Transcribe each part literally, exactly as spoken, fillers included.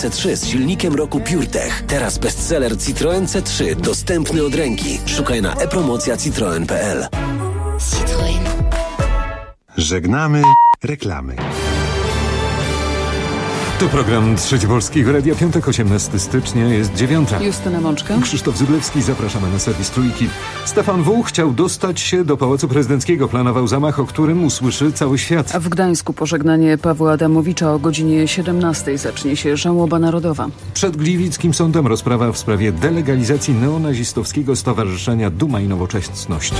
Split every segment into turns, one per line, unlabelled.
C trzy z silnikiem roku PureTech. Teraz bestseller Citroën C trzy, dostępny od ręki. Szukaj na e-promocja citroen kropka p l.
Citroën.
Żegnamy reklamy.
To program Trzeci Polskiego Radia, piątek, osiemnastego stycznia, jest dziewiąta.
Justyna Mączka.
Krzysztof Zyblewski, zapraszamy na serwis Trójki. Stefan W. chciał dostać się do Pałacu Prezydenckiego. Planował zamach, o którym usłyszy cały świat.
A w Gdańsku pożegnanie Pawła Adamowicza o godzinie siedemnastej zacznie się żałoba narodowa.
Przed gliwickim sądem rozprawa w sprawie delegalizacji neonazistowskiego stowarzyszenia Duma i Nowoczesność.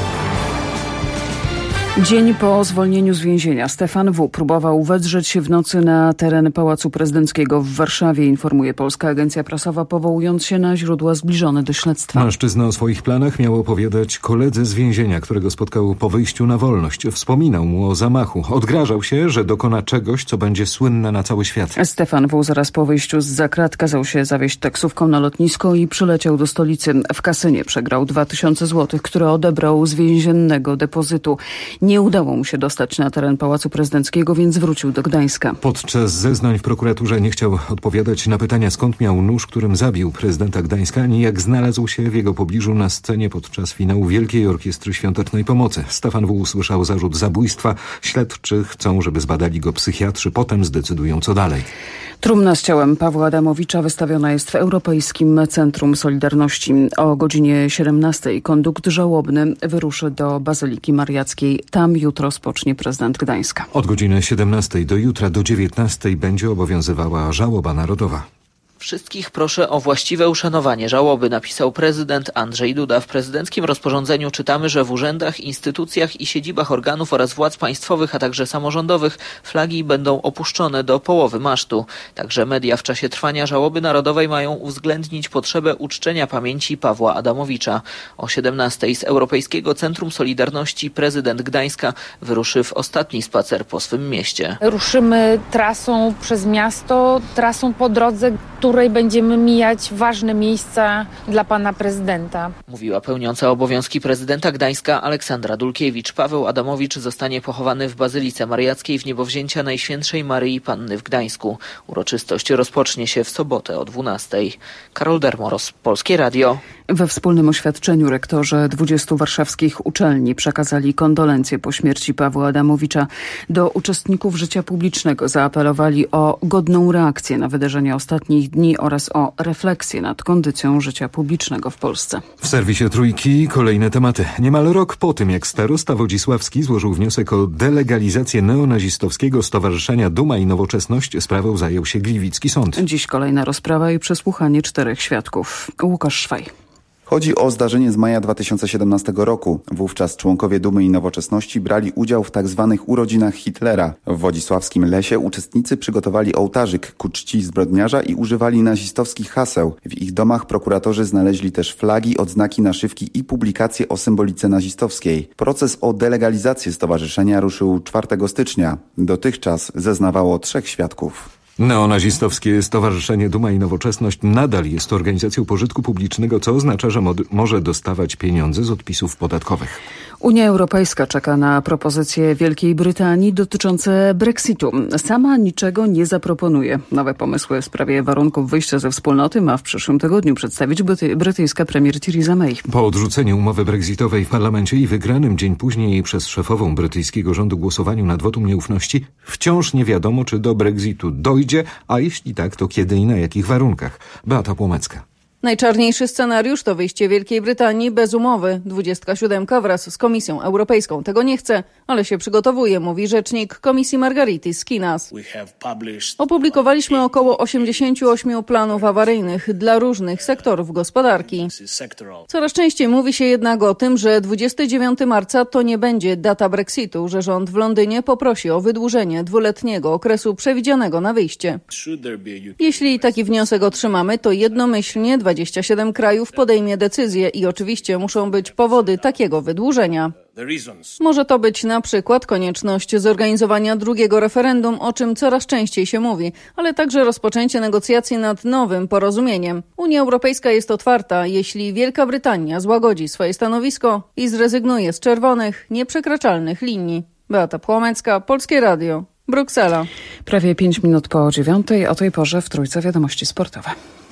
Dzień po zwolnieniu z więzienia Stefan W. próbował wedrzeć się w nocy na teren Pałacu Prezydenckiego w Warszawie, informuje Polska Agencja Prasowa, powołując się na źródła zbliżone do śledztwa.
Mężczyzna o swoich planach miał opowiadać koledze z więzienia, którego spotkał po wyjściu na wolność. Wspominał mu o zamachu. Odgrażał się, że dokona czegoś, co będzie słynne na cały świat.
Stefan W. zaraz po wyjściu z zakrat kazał się zawieźć taksówką na lotnisko i przyleciał do stolicy. W kasynie przegrał dwa tysiące złotych, które odebrał z więziennego depozytu. Nie udało mu się dostać na teren Pałacu Prezydenckiego, więc wrócił do Gdańska.
Podczas zeznań w prokuraturze nie chciał odpowiadać na pytania, skąd miał nóż, którym zabił prezydenta Gdańska, ani jak znalazł się w jego pobliżu na scenie podczas finału Wielkiej Orkiestry Świątecznej Pomocy. Stefan W. usłyszał zarzut zabójstwa. Śledczy chcą, żeby zbadali go psychiatrzy, potem zdecydują, co dalej.
Trumna z ciałem Pawła Adamowicza wystawiona jest w Europejskim Centrum Solidarności. O godzinie siedemnastej kondukt żałobny wyruszy do Bazyliki Mariackiej. Tam jutro spocznie prezydent Gdańska.
Od godziny siedemnastej do jutra do dziewiętnastej będzie obowiązywała żałoba narodowa.
Wszystkich proszę o właściwe uszanowanie żałoby, napisał prezydent Andrzej Duda. W prezydenckim rozporządzeniu czytamy, że w urzędach, instytucjach i siedzibach organów oraz władz państwowych, a także samorządowych flagi będą opuszczone do połowy masztu. Także media w czasie trwania żałoby narodowej mają uwzględnić potrzebę uczczenia pamięci Pawła Adamowicza. O siedemnastej z Europejskiego Centrum Solidarności prezydent Gdańska wyruszy w ostatni spacer po swym mieście.
Ruszymy trasą przez miasto, trasą po drodze, której będziemy mijać ważne miejsca dla pana prezydenta.
Mówiła pełniąca obowiązki prezydenta Gdańska Aleksandra Dulkiewicz. Paweł Adamowicz zostanie pochowany w Bazylice Mariackiej w niebowzięcia Najświętszej Maryi Panny w Gdańsku. Uroczystość rozpocznie się w sobotę o dwunastej. Karol Dermoros, Polskie Radio.
We wspólnym oświadczeniu rektorzy dwudziestu warszawskich uczelni przekazali kondolencje po śmierci Pawła Adamowicza. Do uczestników życia publicznego zaapelowali o godną reakcję na wydarzenia ostatnich dni oraz o refleksję nad kondycją życia publicznego w Polsce.
W serwisie Trójki kolejne tematy. Niemal rok po tym, jak starosta wodzisławski złożył wniosek o delegalizację neonazistowskiego stowarzyszenia Duma i Nowoczesność, sprawą zajął się gliwicki sąd.
Dziś kolejna rozprawa i przesłuchanie czterech świadków. Łukasz Szwaj.
Chodzi o zdarzenie z maja dwa tysiące siedemnastego roku. Wówczas członkowie Dumy i Nowoczesności brali udział w tzw. urodzinach Hitlera. W wodzisławskim lesie uczestnicy przygotowali ołtarzyk ku czci zbrodniarza i używali nazistowskich haseł. W ich domach prokuratorzy znaleźli też flagi, odznaki, naszywki i publikacje o symbolice nazistowskiej. Proces o delegalizację stowarzyszenia ruszył czwartego stycznia. Dotychczas zeznawało trzech świadków.
Neonazistowskie Stowarzyszenie Duma i Nowoczesność nadal jest organizacją pożytku publicznego, co oznacza, że mod- może dostawać pieniądze z odpisów podatkowych.
Unia Europejska czeka na propozycje Wielkiej Brytanii dotyczące Brexitu. Sama niczego nie zaproponuje. Nowe pomysły w sprawie warunków wyjścia ze wspólnoty ma w przyszłym tygodniu przedstawić bryty- brytyjska premier Theresa May.
Po odrzuceniu umowy brexitowej w parlamencie i wygranym dzień później przez szefową brytyjskiego rządu głosowaniu nad wotum nieufności, wciąż nie wiadomo, czy do Brexitu dojdzie, a jeśli tak, to kiedy i na jakich warunkach. Beata Płomecka.
Najczarniejszy scenariusz to wyjście Wielkiej Brytanii bez umowy. Dwudziestka siódemka wraz z Komisją Europejską tego nie chce, ale się przygotowuje, mówi rzecznik Komisji Margaritis Skinas. Opublikowaliśmy około osiemdziesiąt osiem planów awaryjnych dla różnych sektorów gospodarki. Coraz częściej mówi się jednak o tym, że dwudziestego dziewiątego marca to nie będzie data Brexitu, że rząd w Londynie poprosi o wydłużenie dwuletniego okresu przewidzianego na wyjście. Jeśli taki wniosek otrzymamy, to jednomyślnie dwadzieścia siedem krajów podejmie decyzję i oczywiście muszą być powody takiego wydłużenia. Może to być na przykład konieczność zorganizowania drugiego referendum, o czym coraz częściej się mówi, ale także rozpoczęcie negocjacji nad nowym porozumieniem. Unia Europejska jest otwarta, jeśli Wielka Brytania złagodzi swoje stanowisko i zrezygnuje z czerwonych, nieprzekraczalnych linii. Beata Płomecka, Polskie Radio, Bruksela.
Prawie pięć minut po dziewiątej, o tej porze w Trójce wiadomości sportowe.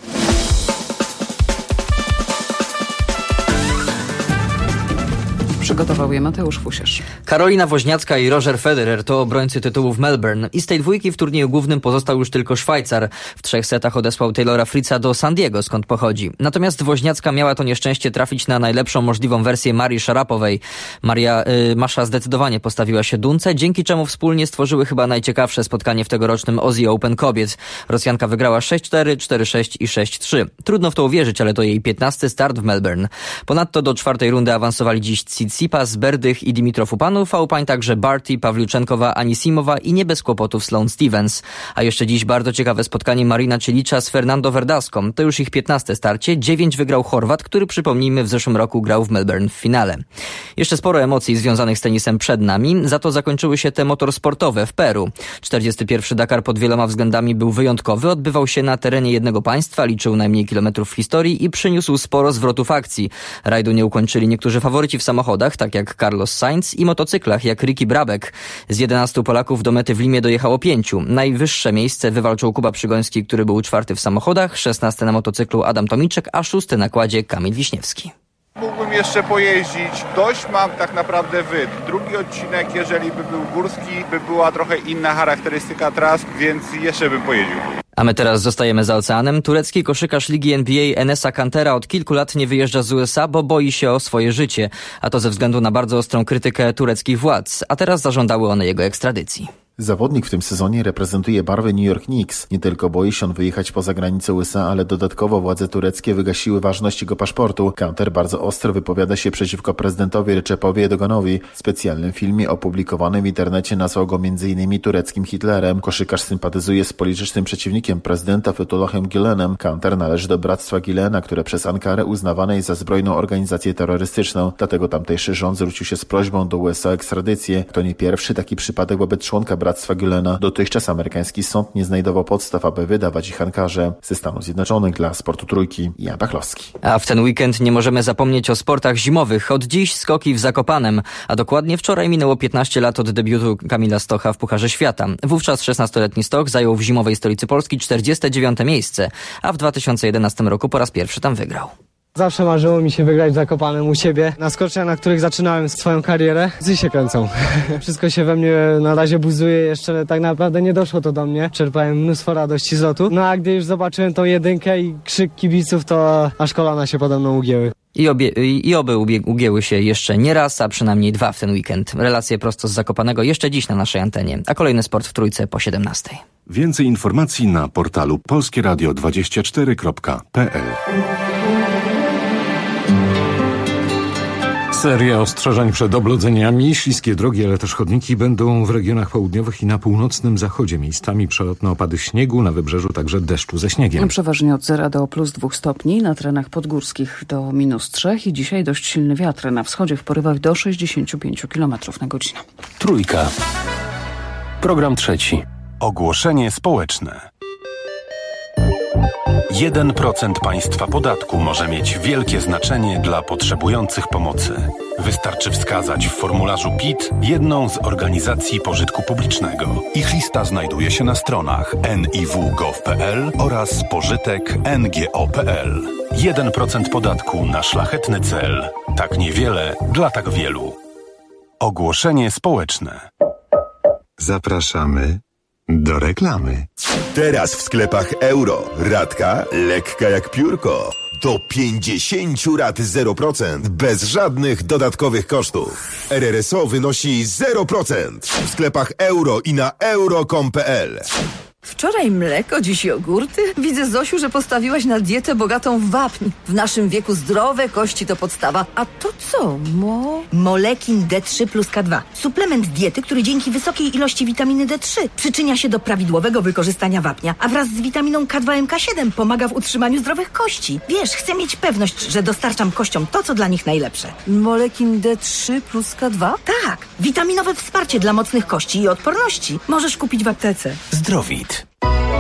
Przygotował je Mateusz Fusiarz.
Karolina Woźniacka i Roger Federer to obrońcy tytułu w Melbourne. I z tej dwójki w turnieju głównym pozostał już tylko Szwajcar. W trzech setach odesłał Taylora Fritza do San Diego, skąd pochodzi. Natomiast Woźniacka miała to nieszczęście trafić na najlepszą możliwą wersję Marii Szarapowej. Maria y, Masza zdecydowanie postawiła się Dunce, dzięki czemu wspólnie stworzyły chyba najciekawsze spotkanie w tegorocznym Aussie Open kobiet. Rosjanka wygrała sześć cztery, cztery sześć i sześć trzy. Trudno w to uwierzyć, ale to jej piętnasty start w Melbourne. Ponadto do czwartej rundy awansowali dziś Tsitsipas, Berdych i Dimitrov Upanów, a upań także Barty, Pawliuczenkowa, Anisimowa i nie bez kłopotów Sloane Stevens. A jeszcze dziś bardzo ciekawe spotkanie Marina Cielicza z Fernando Verdaską. To już ich piętnaste starcie. Dziewięć wygrał Chorwat, który przypomnijmy w zeszłym roku grał w Melbourne w finale. Jeszcze sporo emocji związanych z tenisem przed nami, za to zakończyły się te motorsportowe w Peru. czterdziesty pierwszy Dakar pod wieloma względami był wyjątkowy, odbywał się na terenie jednego państwa, liczył najmniej kilometrów w historii i przyniósł sporo zwrotów akcji. Rajdu nie ukończyli niektórzy faworyci w samochodach, tak jak Carlos Sainz, i motocyklach, jak Ricky Brabek. Z jedenastu Polaków do mety w Limie dojechało pięciu. Najwyższe miejsce wywalczył Kuba Przygoński, który był czwarty w samochodach, szesnasty na motocyklu Adam Tomiczek, a szósty na kładzie Kamil Wiśniewski.
Mógłbym jeszcze pojeździć. Dość mam tak naprawdę wyd. Drugi odcinek, jeżeli by był górski, by była trochę inna charakterystyka tras, więc jeszcze bym pojeździł.
A my teraz zostajemy za oceanem. Turecki koszykarz Ligi N B A Enesa Kantera od kilku lat nie wyjeżdża z U S A, bo boi się o swoje życie. A to ze względu na bardzo ostrą krytykę tureckich władz. A teraz zażądały one jego ekstradycji.
Zawodnik w tym sezonie reprezentuje barwy New York Knicks. Nie tylko boi się on wyjechać poza granicę U S A, ale dodatkowo władze tureckie wygasiły ważność jego paszportu. Kanter bardzo ostro wypowiada się przeciwko prezydentowi Recepowi Erdoganowi. W specjalnym filmie opublikowanym w internecie nazwał go między innymi tureckim Hitlerem. Koszykarz sympatyzuje z politycznym przeciwnikiem prezydenta Fethullahem Gülen'em. Kanter należy do Bractwa Gülena, które przez Ankarę uznawane jest za zbrojną organizację terrorystyczną. Dlatego tamtejszy rząd zwrócił się z prośbą do U S A o ekstradycję. To nie pierwszy taki przypadek wobec członka Bractwa Gülena. Dotychczas amerykański sąd nie znajdował podstaw, aby wydawać ich Ankarze. Ze Stanów Zjednoczonych dla Sportu Trójki, Jan Pachlowski.
A w ten weekend nie możemy zapomnieć o sportach zimowych. Od dziś skoki w Zakopanem, a dokładnie wczoraj minęło piętnaście lat od debiutu Kamila Stocha w Pucharze Świata. Wówczas szesnastoletni Stoch zajął w zimowej stolicy Polski czterdzieste dziewiąte miejsce, a w dwa tysiące jedenastym roku po raz pierwszy tam wygrał.
Zawsze marzyło mi się wygrać w Zakopanem u siebie. Na skoczniach, na których zaczynałem swoją karierę, psy się kręcą. Wszystko się we mnie na razie buzuje, jeszcze tak naprawdę nie doszło to do mnie. Czerpałem mnóstwo radości z lotu. No a gdy już zobaczyłem tą jedynkę i krzyk kibiców, to aż kolana się pode mną ugięły.
I, obie, I oby ugięły się jeszcze nie raz, a przynajmniej dwa w ten weekend. Relacje prosto z Zakopanego jeszcze dziś na naszej antenie, a kolejny sport w Trójce po siedemnastej.
Więcej informacji na portalu polskie radio dwadzieścia cztery kropka p l.
Seria ostrzeżeń przed oblodzeniami. Śliskie drogi, ale też chodniki będą w regionach południowych i na północnym zachodzie. Miejscami przelotne opady śniegu, na wybrzeżu także deszczu ze śniegiem.
Przeważnie od zera do plus dwóch stopni, na terenach podgórskich do minus trzech i dzisiaj dość silny wiatr. Na wschodzie w porywach do sześćdziesięciu pięciu kilometrów na godzinę.
Trójka. Program trzeci.
Ogłoszenie społeczne. jeden procent państwa podatku może mieć wielkie znaczenie dla potrzebujących pomocy. Wystarczy wskazać w formularzu P I T jedną z organizacji pożytku publicznego. Ich lista znajduje się na stronach en i w kropka gov kropka p l oraz pożytek kropka n g o kropka p l. jeden procent podatku na szlachetny cel. Tak niewiele dla tak wielu. Ogłoszenie społeczne. Zapraszamy do reklamy.
Teraz w sklepach Euro. Ratka lekka jak piórko. Do pięćdziesięciu rat zero procent. Bez żadnych dodatkowych kosztów. R R S O wynosi zero procent. W sklepach Euro i na euro kropka com kropka p l.
Wczoraj mleko, dziś jogurty? Widzę, Zosiu, że postawiłaś na dietę bogatą w wapń. W naszym wieku zdrowe kości to podstawa. A to co, mo? Molekin D trzy plus K dwa. Suplement diety, który dzięki wysokiej ilości witaminy D trzy przyczynia się do prawidłowego wykorzystania wapnia, a wraz z witaminą K dwa M K siedem pomaga w utrzymaniu zdrowych kości. Wiesz, chcę mieć pewność, że dostarczam kościom to, co dla nich najlepsze. Molekin D trzy plus K dwa? Tak. Witaminowe wsparcie dla mocnych kości i odporności. Możesz kupić w aptece.
Zdrowit.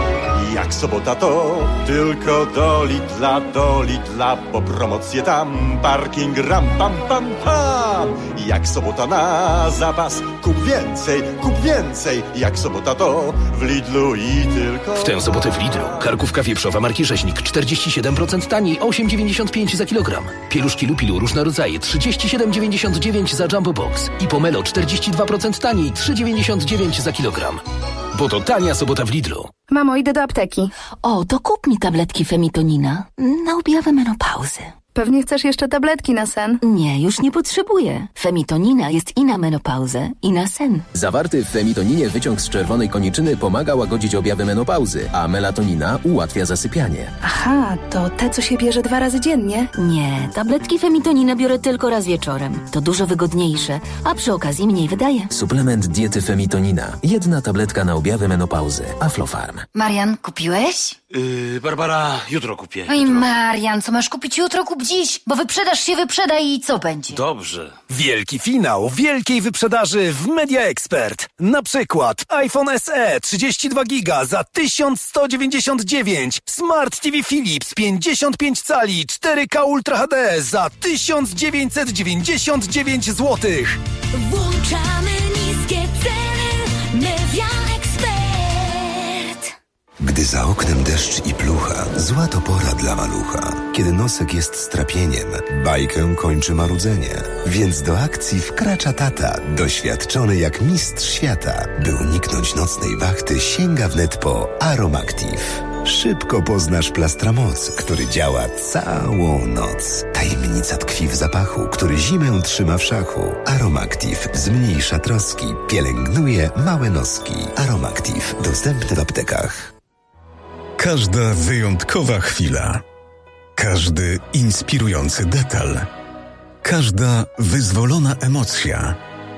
Jak sobota to tylko do Lidla, do Lidla, po promocję tam, parking ram pam pam pam. Jak sobota na zapas, kup więcej, kup więcej. Jak sobota to w Lidlu i tylko...
W tę sobotę w Lidlu karkówka wieprzowa marki Rzeźnik czterdzieści siedem procent taniej, osiem dziewięćdziesiąt pięć za kilogram. Pieluszki Lupilu różne rodzaje trzydzieści siedem dziewięćdziesiąt dziewięć za Jumbo Box. I Pomelo czterdzieści dwa procent taniej, trzy dziewięćdziesiąt dziewięć za kilogram. Bo to tania sobota w Lidlu.
Mamo, idę do apteki. O, to kup mi tabletki Femitonina na objawę menopauzy. Pewnie chcesz jeszcze tabletki na sen? Nie, już nie potrzebuję. Femitonina jest i na menopauzę, i na sen.
Zawarty w femitoninie wyciąg z czerwonej koniczyny pomaga łagodzić objawy menopauzy, a melatonina ułatwia zasypianie.
Aha, to te, co się bierze dwa razy dziennie? Nie, tabletki Femitonina biorę tylko raz wieczorem. To dużo wygodniejsze, a przy okazji mniej wydaje.
Suplement diety Femitonina. Jedna tabletka na objawy menopauzy. Aflofarm.
Marian, kupiłeś?
Yy, Barbara, jutro kupię.
Oj, Marian, co masz kupić jutro, kup dziś, bo wyprzedaż się wyprzeda i co będzie?
Dobrze.
Wielki finał wielkiej wyprzedaży w Media Expert. Na przykład iPhone S E trzydzieści dwa giga za tysiąc sto dziewięćdziesiąt dziewięć, Smart T V Philips pięćdziesiąt pięć cali cztery K Ultra H D za tysiąc dziewięćset dziewięćdziesiąt dziewięć złotych.
Włączamy niskie ceny. Media Expert.
Gdy za oknem deszcz i plucha, zła to pora dla malucha. Kiedy nosek jest strapieniem, bajkę kończy marudzenie. Więc do akcji wkracza tata, doświadczony jak mistrz świata. By uniknąć nocnej wachty, sięga wnet po Aromactive. Szybko poznasz Plastramoc, który działa całą noc. Tajemnica tkwi w zapachu, który zimę trzyma w szachu. Aromactive zmniejsza troski, pielęgnuje małe noski. Aromactive, dostępny w aptekach.
Każda wyjątkowa chwila, każdy inspirujący detal, każda wyzwolona emocja,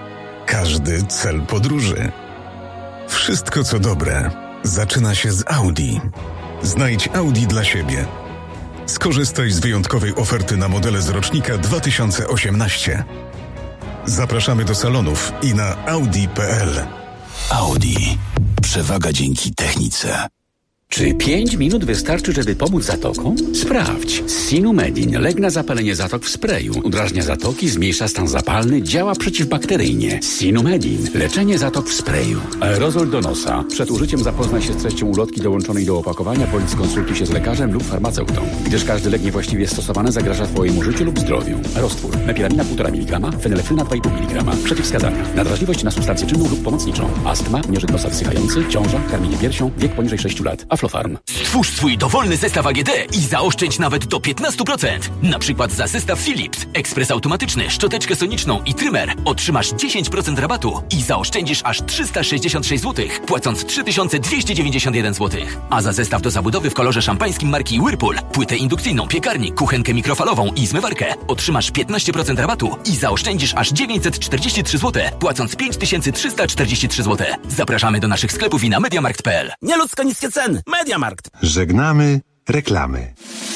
każdy cel podróży. Wszystko co dobre zaczyna się z Audi. Znajdź Audi dla siebie. Skorzystaj z wyjątkowej oferty na modele z rocznika dwa tysiące osiemnaście. Zapraszamy do salonów i na audi kropka p l.
Audi. Przewaga dzięki technice. Czy pięć minut wystarczy, żeby pomóc zatokom? Sprawdź. Sinumedin. Lek na zapalenie zatok w sprayu. Udrażnia zatoki, zmniejsza stan zapalny, działa przeciwbakteryjnie. Sinumedin. Leczenie zatok w sprayu. Aerozol do nosa. Przed użyciem zapoznaj się z treścią ulotki dołączonej do opakowania, bądź skonsultuj się z lekarzem lub farmaceutą, gdyż każdy lek niewłaściwie stosowany zagraża Twojemu życiu lub zdrowiu. Roztwór. Mepiramina półtora miligrama, fenylefryna dwa i pół miligrama. Przeciwwskazania. Nadwrażliwość na substancję czynną lub pomocniczą. Astma, nieżyt nosa wsychający, ciąża, karmienie piersią, wiek poniżej sześciu lat. Aflofarm.
Stwórz swój dowolny zestaw A G D i zaoszczędź nawet do piętnaście procent. Na przykład za zestaw Philips, ekspres automatyczny, szczoteczkę soniczną i trymer otrzymasz dziesięć procent rabatu i zaoszczędzisz aż trzysta sześćdziesiąt sześć złotych, płacąc trzy tysiące dwieście dziewięćdziesiąt jeden złotych. A za zestaw do zabudowy w kolorze szampańskim marki Whirlpool, płytę indukcyjną, piekarnik, kuchenkę mikrofalową i zmywarkę otrzymasz piętnaście procent rabatu i zaoszczędzisz aż dziewięćset czterdzieści trzy złote, płacąc pięć tysięcy trzysta czterdzieści trzy złote. Zapraszamy do naszych sklepów i na mediamarkt kropka p l.
Nieludzko niskie ceny. Mediamarkt.
Żegnamy reklamy.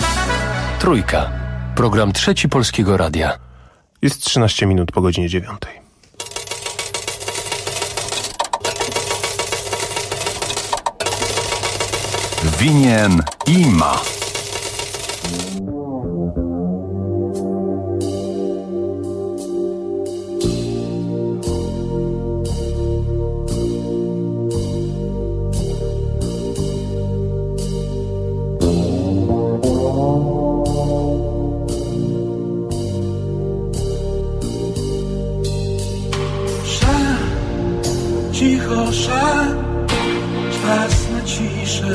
Trójka. Program Trzeci Polskiego Radia.
Jest trzynaście minut po godzinie dziewiątej.
Winien i ma.
Cicho szal, czas na ciszę.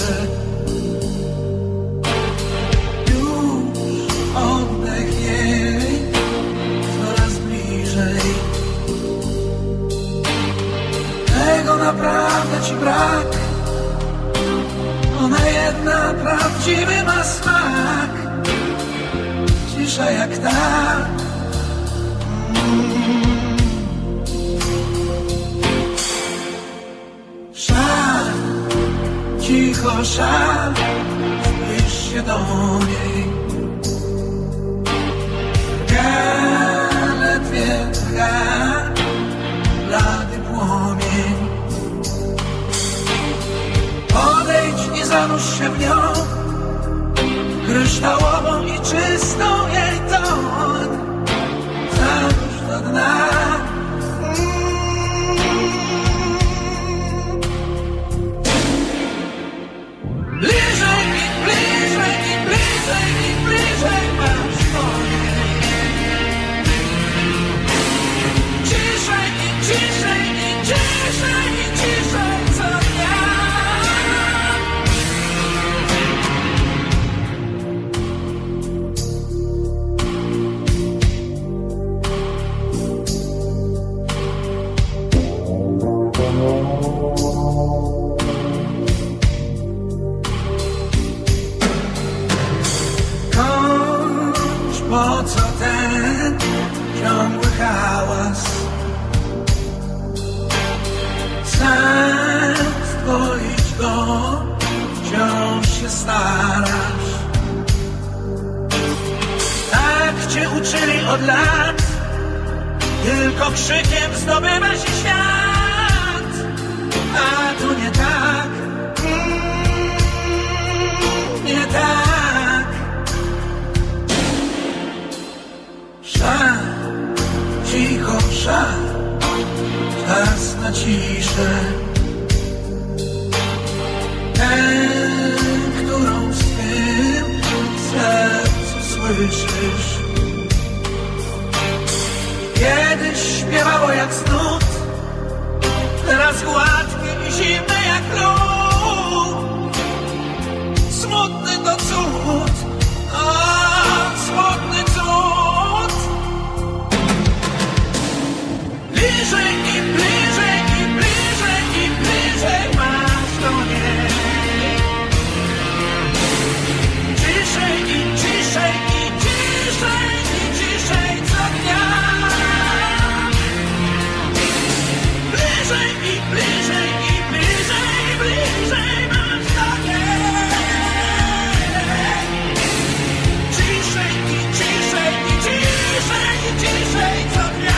Już oddech jej coraz bliżej. Tego naprawdę ci brak. Ona jedna prawdziwy ma smak. Cisza jak ta. Mm. Szal, cicho szal, zbliż się do niej. Drga, ledwie drga, blady płomień. Podejdź i zanurz Po co ten ciągły hałas? Zaspokóić go wciąż się starasz. Tak cię uczyli od lat, tylko krzykiem zdobywa się świat. A to nie tak, mm, nie tak. Szal, cicho szal, czas na ciszę. Tę, którą w swym sercu słyszysz. Kiedyś śpiewało jak snud, teraz gładkie i zimne jak lód. Smutny to cud, o, smutny cud. Bliżej i bliżej i bliżej i bliżej masz do niej. Ciszej i ciszej i ciszej i ciszej co dnia. Bliżej i bliżej i bliżej, bliżej masz do niej. Ciszej i ciszej i ciszej i ciszej co dnia.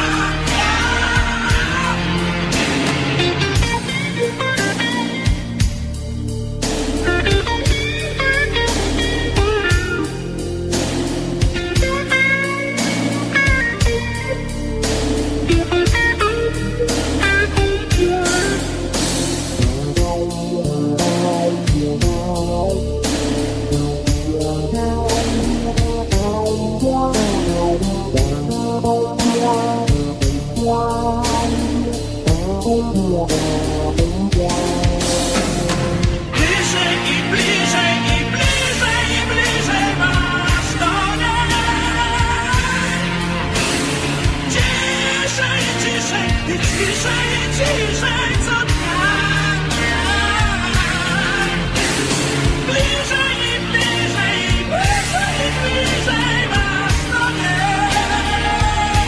Bliżej i bliżej i bliżej i bliżej masz do niej. Ciszej, ciszej i ciszej i ciszej co dnia. Bliżej i bliżej i bliżej i bliżej masz do niej.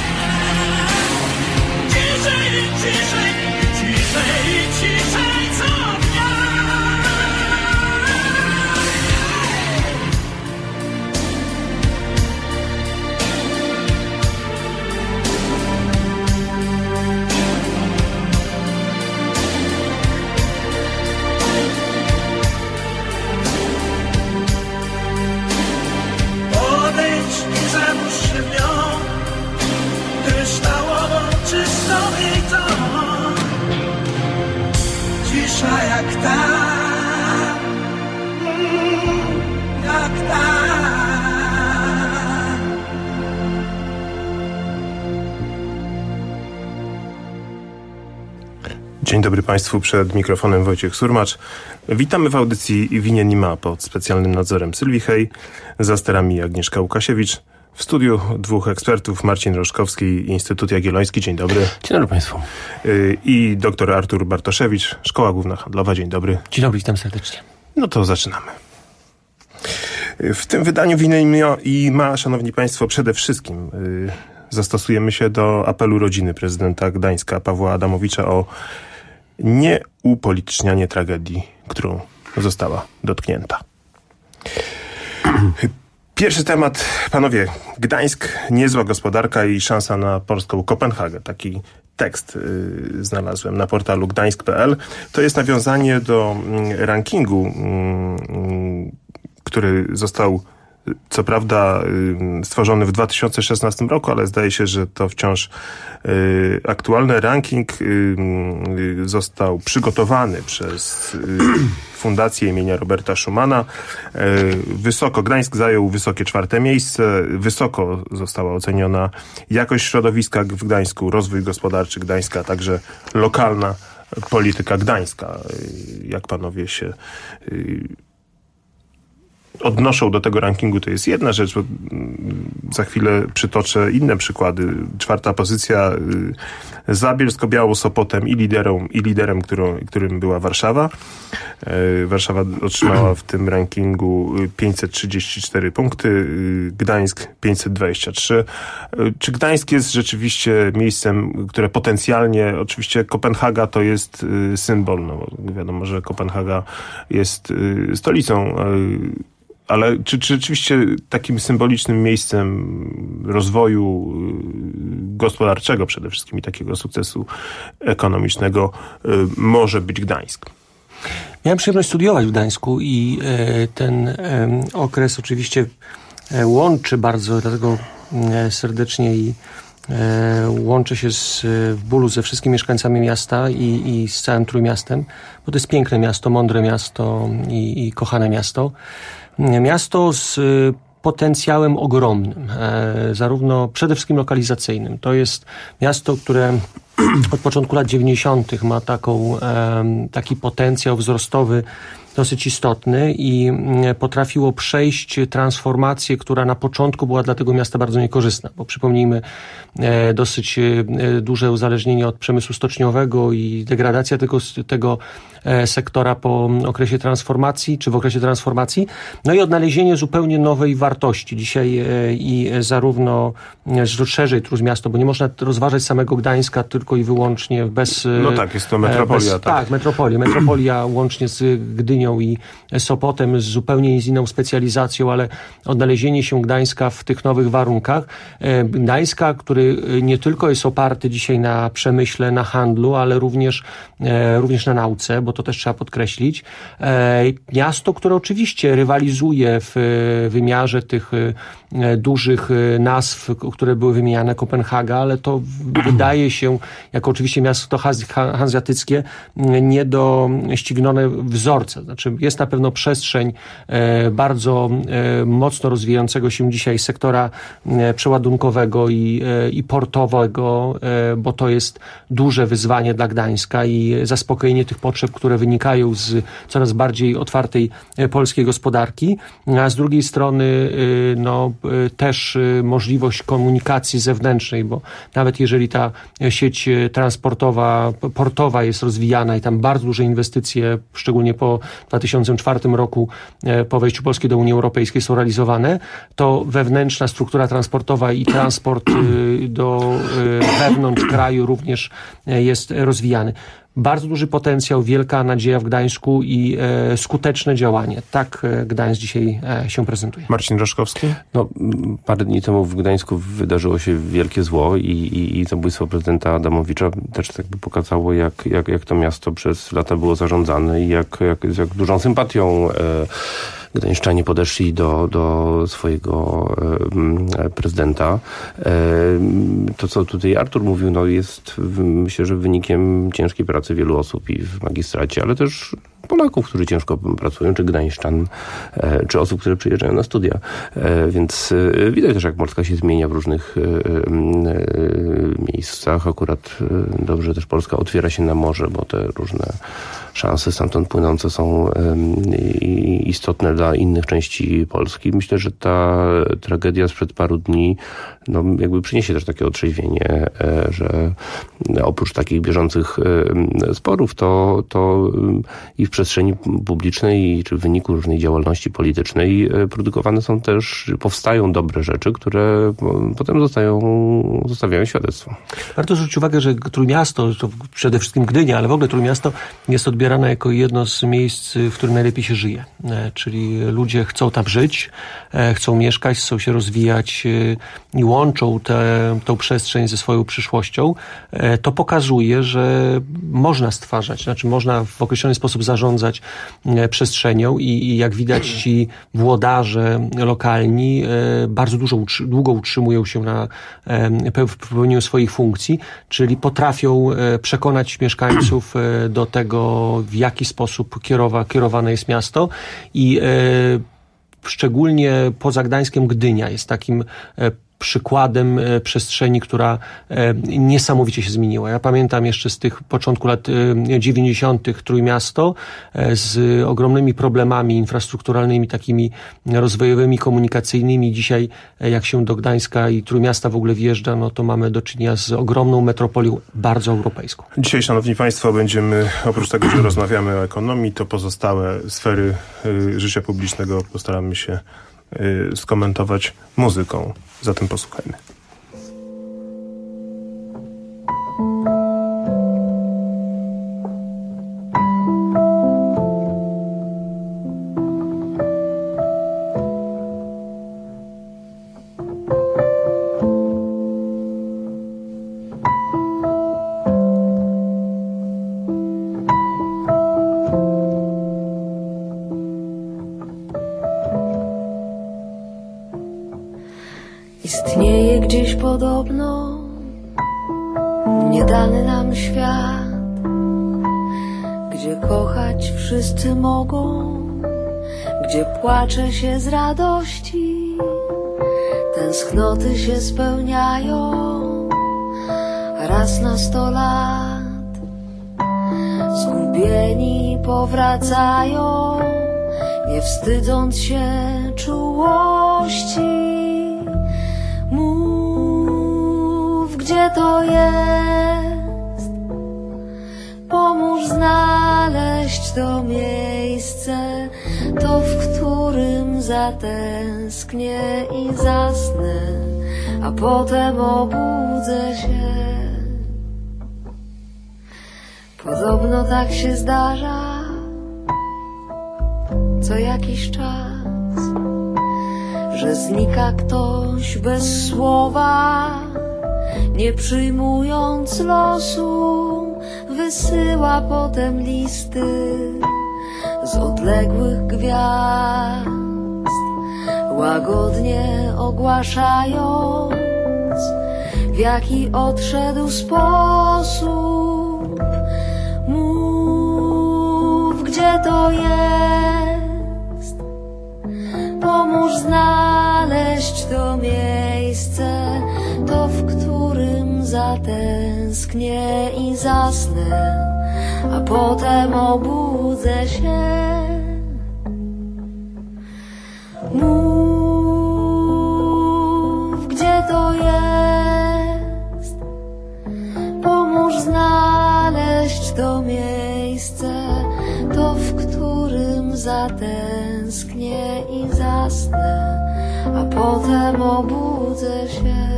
Ciszej i ciszej i ciszej i ciszej co dnia. Odejdź i zanurz się w nią, kryształową, czystą jej tą. Cisza jak ta, mm, jak ta.
Dzień dobry Państwu, przed mikrofonem Wojciech Surmacz. Witamy w audycji Winien i Ma pod specjalnym nadzorem Sylwii Hej, za sterami Agnieszka Łukasiewicz. W studiu dwóch ekspertów, Marcin Roszkowski i Instytut Jagielloński. Dzień dobry.
Dzień dobry Państwu.
I doktor Artur Bartoszewicz, Szkoła Główna Handlowa. Dzień dobry.
Dzień dobry, witam serdecznie.
No to zaczynamy. W tym wydaniu Winien i Ma, szanowni Państwo, przede wszystkim zastosujemy się do apelu rodziny prezydenta Gdańska Pawła Adamowicza o nieupolitycznianie tragedii, którą została dotknięta. Pierwszy temat, panowie. Gdańsk, niezła gospodarka i szansa na polską Kopenhagę. Taki tekst y, znalazłem na portalu gdańsk kropka p l. To jest nawiązanie do y, rankingu, y, y, który został co prawda y, stworzony w dwa tysiące szesnastym roku, ale zdaje się, że to wciąż y, aktualny ranking y, y, został przygotowany przez y, Fundację imienia Roberta Schumana. Y, wysoko, Gdańsk zajął wysokie czwarte miejsce. Wysoko została oceniona jakość środowiska w Gdańsku, rozwój gospodarczy Gdańska, a także lokalna polityka gdańska. Y, jak panowie się y, odnoszą do tego rankingu, to jest jedna rzecz, bo za chwilę przytoczę inne przykłady. Czwarta pozycja za Bielsko-Białą, i liderem, i liderem którą, którym była Warszawa. Warszawa otrzymała w tym rankingu pięćset trzydzieści cztery punkty, Gdańsk pięćset dwadzieścia trzy. Czy Gdańsk jest rzeczywiście miejscem, które potencjalnie, oczywiście Kopenhaga to jest symbol, no wiadomo, że Kopenhaga jest stolicą, ale czy, czy rzeczywiście takim symbolicznym miejscem rozwoju gospodarczego przede wszystkim i takiego sukcesu ekonomicznego może być Gdańsk?
Miałem przyjemność studiować w Gdańsku i ten okres oczywiście łączy bardzo, dlatego serdecznie i łączę się z, w bólu ze wszystkimi mieszkańcami miasta i, i z całym Trójmiastem, bo to jest piękne miasto, mądre miasto i, i kochane miasto. Miasto z potencjałem ogromnym, e, zarówno przede wszystkim lokalizacyjnym. To jest miasto, które od początku lat dziewięćdziesiątych ma taką, e, taki potencjał wzrostowy dosyć istotny i potrafiło przejść transformację, która na początku była dla tego miasta bardzo niekorzystna, bo przypomnijmy e, dosyć e, duże uzależnienie od przemysłu stoczniowego i degradacja tego, tego e, sektora po okresie transformacji, czy w okresie transformacji, no i odnalezienie zupełnie nowej wartości. Dzisiaj e, i zarówno e, szerzej Trójmiasto, bo nie można rozważać samego Gdańska tylko i wyłącznie bez...
No tak, jest to metropolia.
Bez,
tak,
tak metropolia. Metropolia łącznie z Gdynią i Sopotem, z zupełnie z inną specjalizacją, ale odnalezienie się Gdańska w tych nowych warunkach. Gdańska, który nie tylko jest oparty dzisiaj na przemyśle, na handlu, ale również, również na nauce, bo to też trzeba podkreślić. Miasto, które oczywiście rywalizuje w wymiarze tych dużych nazw, które były wymieniane, Kopenhaga, ale to wydaje się, jako oczywiście miasto hanzeatyckie, niedoścignone wzorce. Znaczy jest na pewno przestrzeń e, bardzo e, mocno rozwijającego się dzisiaj sektora e, przeładunkowego i, e, i portowego, e, bo to jest duże wyzwanie dla Gdańska i zaspokojenie tych potrzeb, które wynikają z coraz bardziej otwartej e, polskiej gospodarki, a z drugiej strony e, no, e, też e, możliwość komunikacji zewnętrznej, bo nawet jeżeli ta sieć transportowa, portowa jest rozwijana i tam bardzo duże inwestycje, szczególnie po dwa tysiące czwartym roku po wejściu Polski do Unii Europejskiej są realizowane, to wewnętrzna struktura transportowa i transport do wewnątrz kraju również jest rozwijany. Bardzo duży potencjał, wielka nadzieja w Gdańsku i e, skuteczne działanie. Tak e, Gdańsk dzisiaj e, się prezentuje.
Marcin Raszkowski?
No, parę dni temu w Gdańsku wydarzyło się wielkie zło i, i, i zabójstwo prezydenta Adamowicza też jakby pokazało, jak, jak, jak to miasto przez lata było zarządzane i jak, jak, z jak dużą sympatią e, Gdańszczanie podeszli do, do swojego e, prezydenta. E, to, co tutaj Artur mówił, no jest w, myślę, że wynikiem ciężkiej pracy wielu osób i w magistracie, ale też Polaków, którzy ciężko pracują, czy Gdańszczan, e, czy osób, które przyjeżdżają na studia. E, więc e, widać też, jak Polska się zmienia w różnych e, e, miejscach. Akurat e, dobrze też Polska otwiera się na morze, bo te różne szanse stamtąd płynące są e, istotne dla innych części Polski. Myślę, że ta tragedia sprzed paru dni no, jakby przyniesie też takie otrzeźwienie, e, że oprócz takich bieżących e, sporów, to, to i w przestrzeni publicznej, czy w wyniku różnej działalności politycznej produkowane są też, powstają dobre rzeczy, które potem zostają, zostawiają świadectwo.
Warto zwrócić uwagę, że Trójmiasto, to przede wszystkim Gdynia, ale w ogóle Trójmiasto jest odbierane jako jedno z miejsc, w którym najlepiej się żyje. Czyli ludzie chcą tam żyć, chcą mieszkać, chcą się rozwijać i łączą tę tą przestrzeń ze swoją przyszłością. To pokazuje, że można stwarzać, znaczy można w określony sposób zarządzać przestrzenią i, i jak widać ci włodarze lokalni bardzo dużo, długo utrzymują się na pełnieniu swoich funkcji, czyli potrafią przekonać mieszkańców do tego, w jaki sposób kierowa, kierowane jest miasto i szczególnie poza Gdańskiem Gdynia jest takim przykładem przestrzeni, która niesamowicie się zmieniła. Ja pamiętam jeszcze z tych początku lat dziewięćdziesiątych Trójmiasto z ogromnymi problemami infrastrukturalnymi, takimi rozwojowymi, komunikacyjnymi. Dzisiaj jak się do Gdańska i Trójmiasta w ogóle wjeżdża, no to mamy do czynienia z ogromną metropolią bardzo europejską.
Dzisiaj, szanowni państwo, będziemy, oprócz tego, że rozmawiamy o ekonomii, to pozostałe sfery y, życia publicznego postaramy się y, skomentować muzyką. Zatem posłuchajmy.
Istnieje gdzieś podobno niedany nam świat, gdzie kochać wszyscy mogą, gdzie płacze się z radości, tęsknoty się spełniają raz na sto lat. Zgubieni powracają, nie wstydząc się czułości. Mów, gdzie to jest, pomóż znaleźć to miejsce, to, w którym zatęsknię i zasnę, a potem obudzę się. Podobno tak się zdarza co jakiś czas, że znika ktoś bez słowa, nie przyjmując losu, wysyła potem listy z odległych gwiazd, łagodnie ogłaszając, w jaki odszedł sposób. Mów, gdzie to jest, pomóż znaleźć to miejsce, to, w którym zatęsknię i zasnę, a potem obudzę się. Mów, gdzie to jest, pomóż znaleźć to miejsce, to, w którym zatęsknię i zasnę, a potem obudzę się.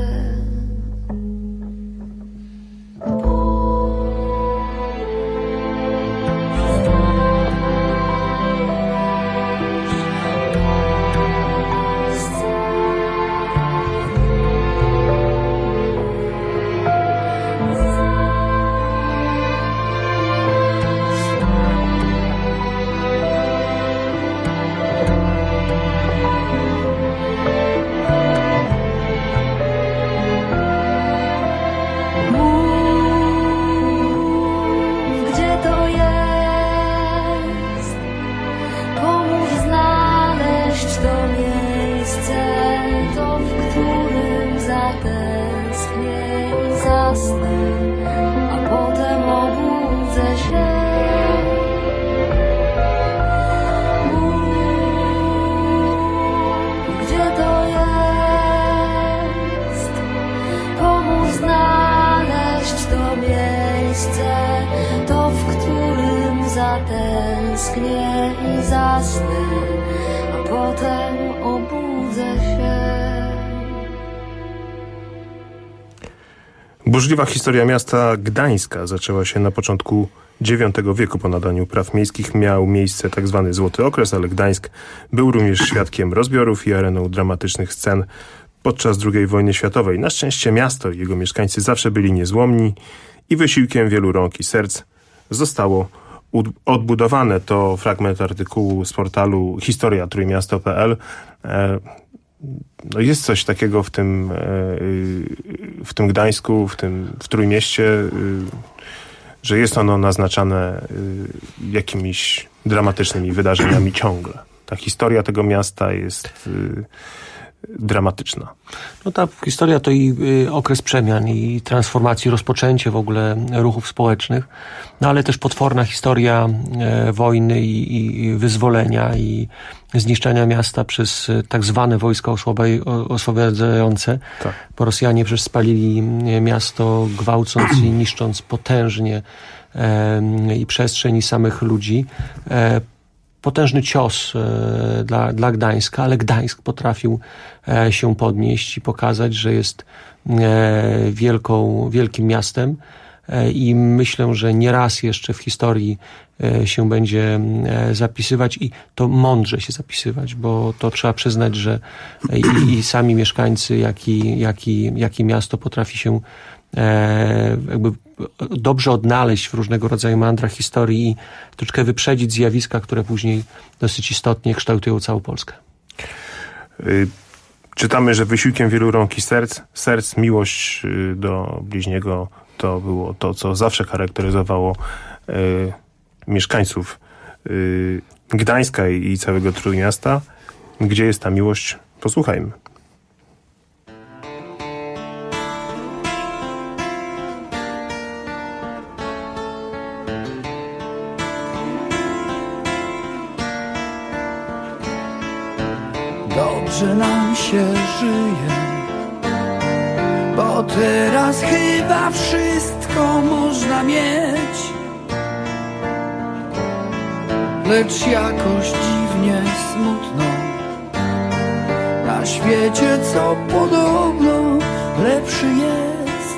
Zatęsknię i zasnę, a potem obudzę się.
Burzliwa historia miasta Gdańska zaczęła się na początku dziewiątego wieku. Po nadaniu praw miejskich miał miejsce tak zwany złoty okres, ale Gdańsk był również świadkiem rozbiorów i areną dramatycznych scen podczas drugiej wojny światowej. Na szczęście miasto i jego mieszkańcy zawsze byli niezłomni i wysiłkiem wielu rąk i serc zostało odbudowane. To fragment artykułu z portalu historia trójmiasto kropka p l. No jest coś takiego w tym, w tym Gdańsku, w tym w Trójmieście, że jest ono naznaczane jakimiś dramatycznymi wydarzeniami ciągle. Ta historia tego miasta jest dramatyczna.
No ta historia to i y, okres przemian i transformacji, rozpoczęcie w ogóle ruchów społecznych, no ale też potworna historia e, wojny i, i wyzwolenia i zniszczenia miasta przez e, tak zwane wojska osłabiaj, osłabiające. Tak. Bo Rosjanie przecież spalili miasto, gwałcąc i niszcząc potężnie e, i przestrzeń i samych ludzi. E, Potężny cios e, dla, dla Gdańska, ale Gdańsk potrafił e, się podnieść i pokazać, że jest e, wielką, wielkim miastem e, i myślę, że nie raz jeszcze w historii e, się będzie e, zapisywać i to mądrze się zapisywać, bo to trzeba przyznać, że i, i sami mieszkańcy, jak i, jak i, jak i miasto potrafi się e, jakby dobrze odnaleźć w różnego rodzaju mandrach historii i troszkę wyprzedzić zjawiska, które później dosyć istotnie kształtują całą Polskę.
Y, czytamy, że wysiłkiem wielu rąk i serc, serc miłość do bliźniego to było to, co zawsze charakteryzowało y, mieszkańców y, Gdańska i, i całego Trójmiasta. Gdzie jest ta miłość? Posłuchajmy.
Dobrze nam się żyje, bo teraz chyba wszystko można mieć, lecz jakoś dziwnie smutno na świecie, co podobno lepszy jest.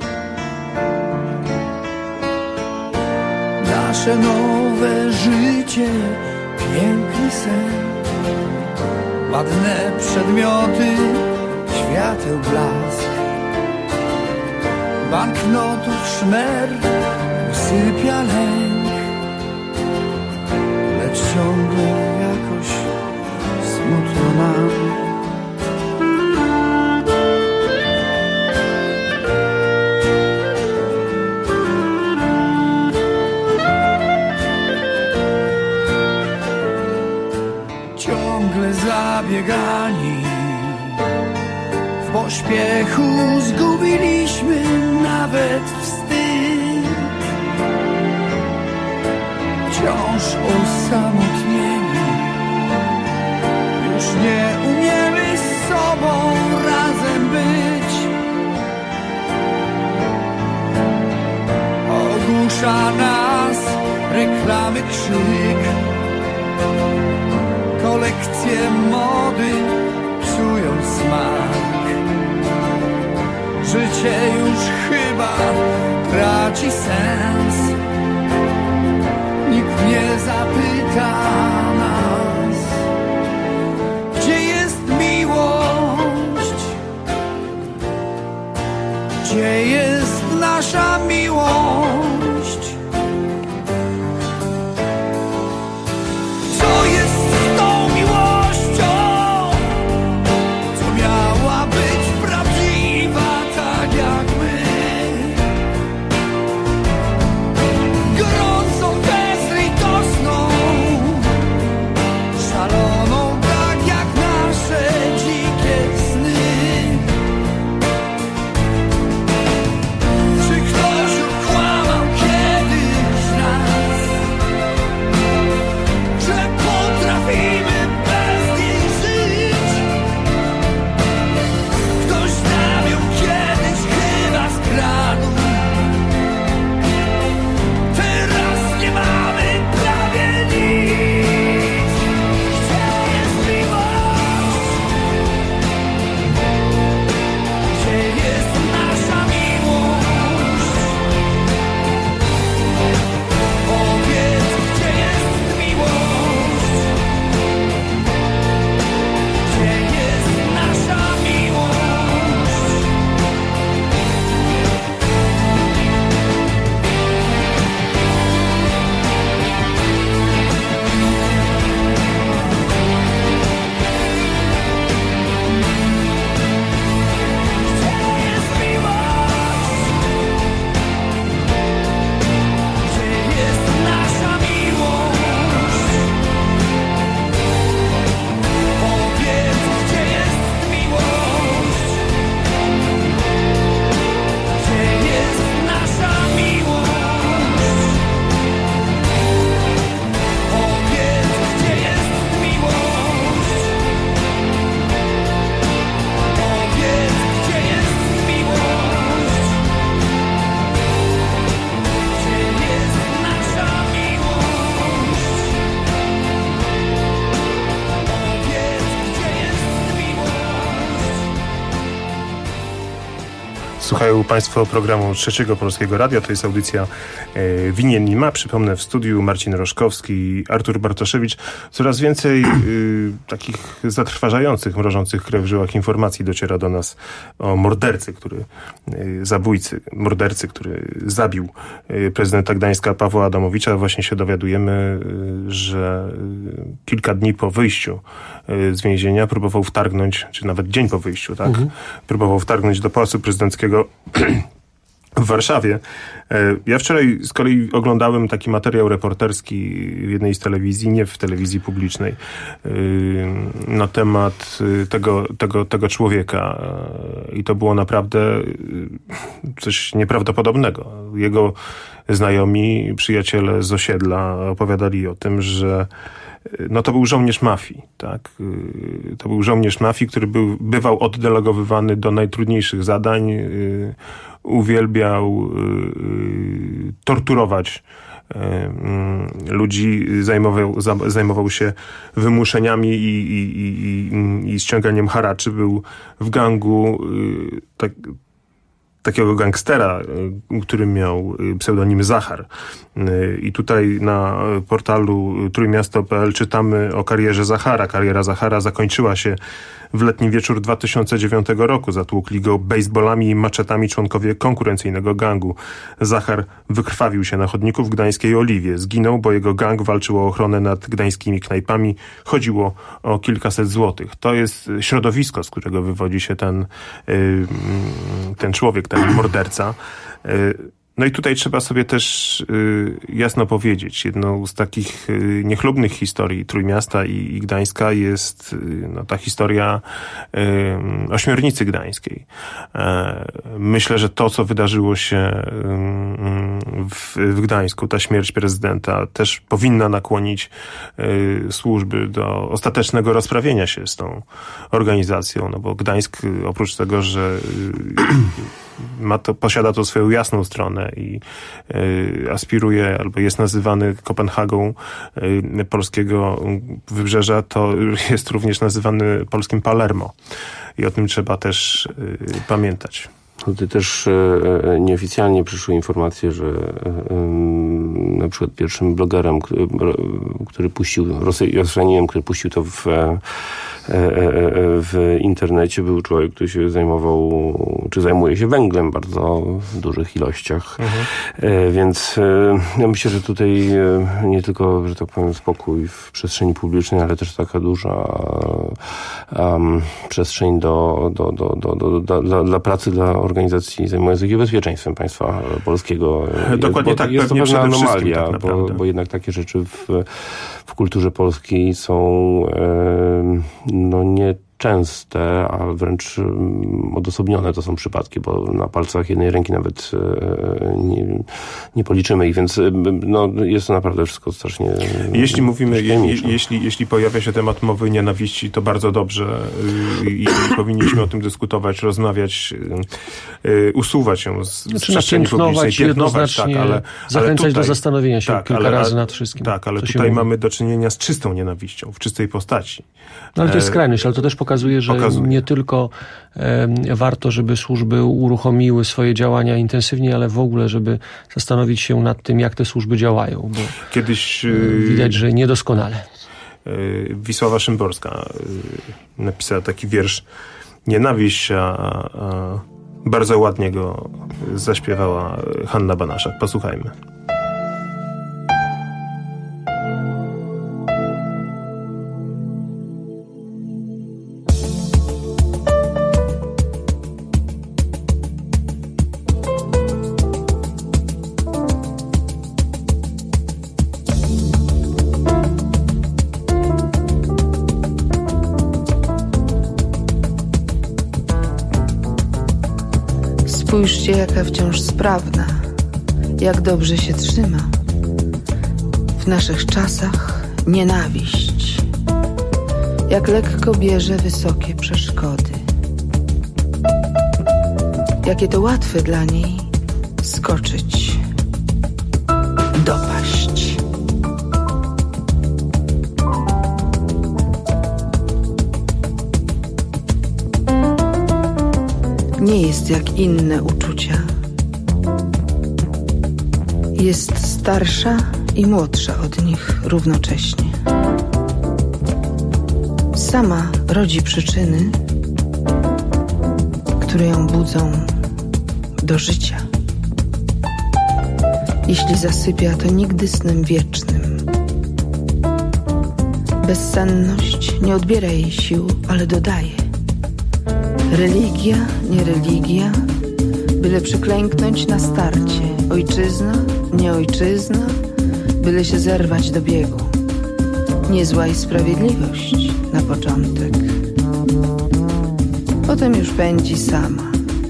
Nasze nowe życie, piękny sen, ładne przedmioty, świateł blask, banknotów szmer usypia lęk, lecz ciągle jakoś smutno nam. Zabiegani w pośpiechu zgubiliśmy nawet wstyd. Wciąż osamotnieni, już nie umiemy z sobą razem być. Ogłusza nas reklamy krzyk, kolekcje mody psują smak. Życie już chyba traci sens. Nikt nie zapyta nas, gdzie jest miłość, gdzie jest nasza miłość. Co jest
Słuchają Państwo programu Trzeciego Polskiego Radia. To jest audycja e, Winien nie ma. Przypomnę, w studiu Marcin Roszkowski i Artur Bartoszewicz. Coraz więcej e, takich zatrważających, mrożących krew w żyłach informacji dociera do nas o mordercy, który e, zabójcy, mordercy, który zabił e, prezydenta Gdańska Pawła Adamowicza. Właśnie się dowiadujemy, e, że e, kilka dni po wyjściu e, z więzienia próbował wtargnąć, czy nawet dzień po wyjściu, tak? Mhm. Próbował wtargnąć do Pałacu Prezydenckiego w Warszawie. Ja wczoraj z kolei oglądałem taki materiał reporterski w jednej z telewizji, nie w telewizji publicznej, na temat tego, tego, tego człowieka. I to było naprawdę coś nieprawdopodobnego. Jego znajomi, przyjaciele z osiedla opowiadali o tym, że no to był żołnierz mafii, tak? To był żołnierz mafii, który był, bywał oddelegowywany do najtrudniejszych zadań, yy, uwielbiał yy, torturować yy, ludzi, zajmował, zajmował się wymuszeniami i, i, i, i ściąganiem haraczy, był w gangu yy, tak, takiego gangstera, który miał pseudonim Zachar. I tutaj na portalu trójmiasto kropka pe el czytamy o karierze Zachara. Kariera Zachara zakończyła się w letni wieczór dwa tysiące dziewiątego roku. Zatłukli go baseballami i maczetami członkowie konkurencyjnego gangu. Zachar wykrwawił się na chodniku w gdańskiej Oliwie. Zginął, bo jego gang walczył o ochronę nad gdańskimi knajpami. Chodziło o kilkaset złotych. To jest środowisko, z którego wywodzi się ten, ten człowiek, ten morderca. No i tutaj trzeba sobie też y, jasno powiedzieć, jedną z takich y, niechlubnych historii Trójmiasta i, i Gdańska jest y, no, ta historia y, ośmiornicy gdańskiej. E, myślę, że to, co wydarzyło się y, w, w Gdańsku, ta śmierć prezydenta, też powinna nakłonić y, służby do ostatecznego rozprawienia się z tą organizacją, no bo Gdańsk y, oprócz tego, że y, ma to, posiada to swoją jasną stronę i y, aspiruje, albo jest nazywany Kopenhagą y, polskiego wybrzeża, to jest również nazywany polskim Palermo. I o tym trzeba też y, pamiętać.
Tutaj też e, nieoficjalnie przyszły informacje, że e, na przykład pierwszym blogerem, który, który puścił, Rosjaninem, który puścił to w, e, w internecie, był człowiek, który się zajmował, czy zajmuje się węglem w bardzo dużych ilościach. Mhm. E, więc e, ja myślę, że tutaj e, nie tylko, że tak powiem, spokój w przestrzeni publicznej, ale też taka duża um, przestrzeń do, do, do, do, do, do, dla, dla pracy, dla organizacji zajmujących się bezpieczeństwem państwa polskiego.
Dokładnie
jest,
tak,
jest to pewna anomalia,
tak
bo, bo jednak takie rzeczy w, w kulturze polskiej są e, no nie częste, a wręcz odosobnione to są przypadki, bo na palcach jednej ręki nawet nie, nie policzymy ich, więc no, jest to naprawdę wszystko strasznie...
Jeśli mówimy, je, jeśli, jeśli pojawia się temat mowy nienawiści, to bardzo dobrze i powinniśmy o tym dyskutować, rozmawiać, usuwać ją z,
znaczy,
z przestrzeni publicznej,
piętnować, tak, ale, zachęcać
ale tutaj,
do zastanowienia się
tak,
kilka
ale,
razy nad wszystkim.
Tak, ale tutaj mamy do czynienia z czystą nienawiścią, w czystej postaci.
No ale to jest skrajność, ale to też pokazuje, że
pokazuje.
nie tylko e, warto, żeby służby uruchomiły swoje działania intensywnie, ale w ogóle, żeby zastanowić się nad tym, jak te służby działają, bo
kiedyś
widać, że niedoskonale.
Wisława Szymborska napisała taki wiersz Nienawiść, a, a bardzo ładnie go zaśpiewała Hanna Banaszak. Posłuchajmy.
Spójrzcie, jaka wciąż sprawna, jak dobrze się trzyma. W naszych czasach nienawiść, jak lekko bierze wysokie przeszkody. Jakie to łatwe dla niej skoczyć, dopaść. nie jest jak inne uczucia. Jest starsza i młodsza od nich równocześnie. Sama rodzi przyczyny, które ją budzą do życia. Jeśli zasypia, to nigdy snem wiecznym. Bezsenność nie odbiera jej sił, ale dodaje. Religia, nie religia, byle przyklęknąć na starcie. Ojczyzna, nie ojczyzna, byle się zerwać do biegu. Niezła i sprawiedliwość na początek. Potem już pędzi sama.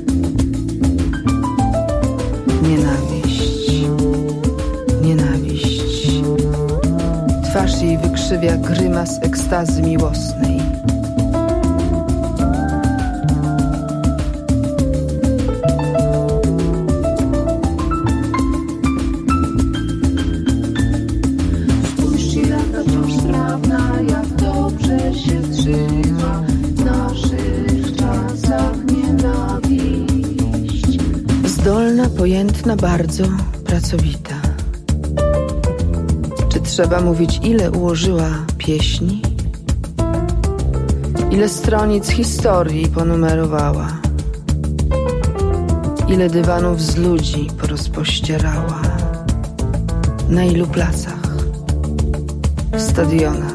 Nienawiść, nienawiść. Twarz jej wykrzywia grymas ekstazy miłosnej. Pojętna, bardzo pracowita. Czy trzeba mówić, ile ułożyła pieśni? Ile stronic historii ponumerowała? Ile dywanów z ludzi porozpościerała? Na ilu placach? Stadionach?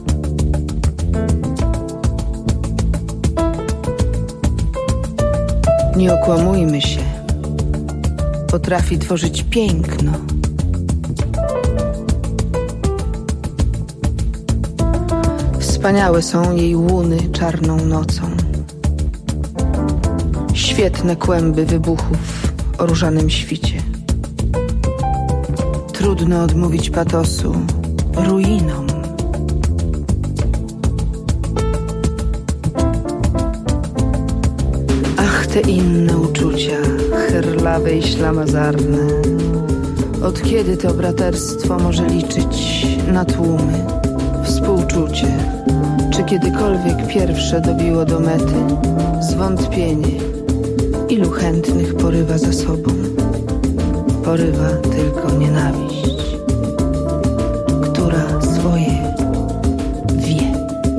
Nie okłamujmy się. Potrafi tworzyć piękno. Wspaniałe są jej łuny czarną nocą. Świetne kłęby wybuchów o różanym świcie. Trudno odmówić patosu ruinom. Ach, te inne uczucia, herlawe i ślamazarne. Od kiedy to braterstwo może liczyć na tłumy? Współczucie, czy kiedykolwiek pierwsze dobiło do mety? Zwątpienie, ilu chętnych porywa za sobą? Porywa tylko nienawiść, która swoje wie.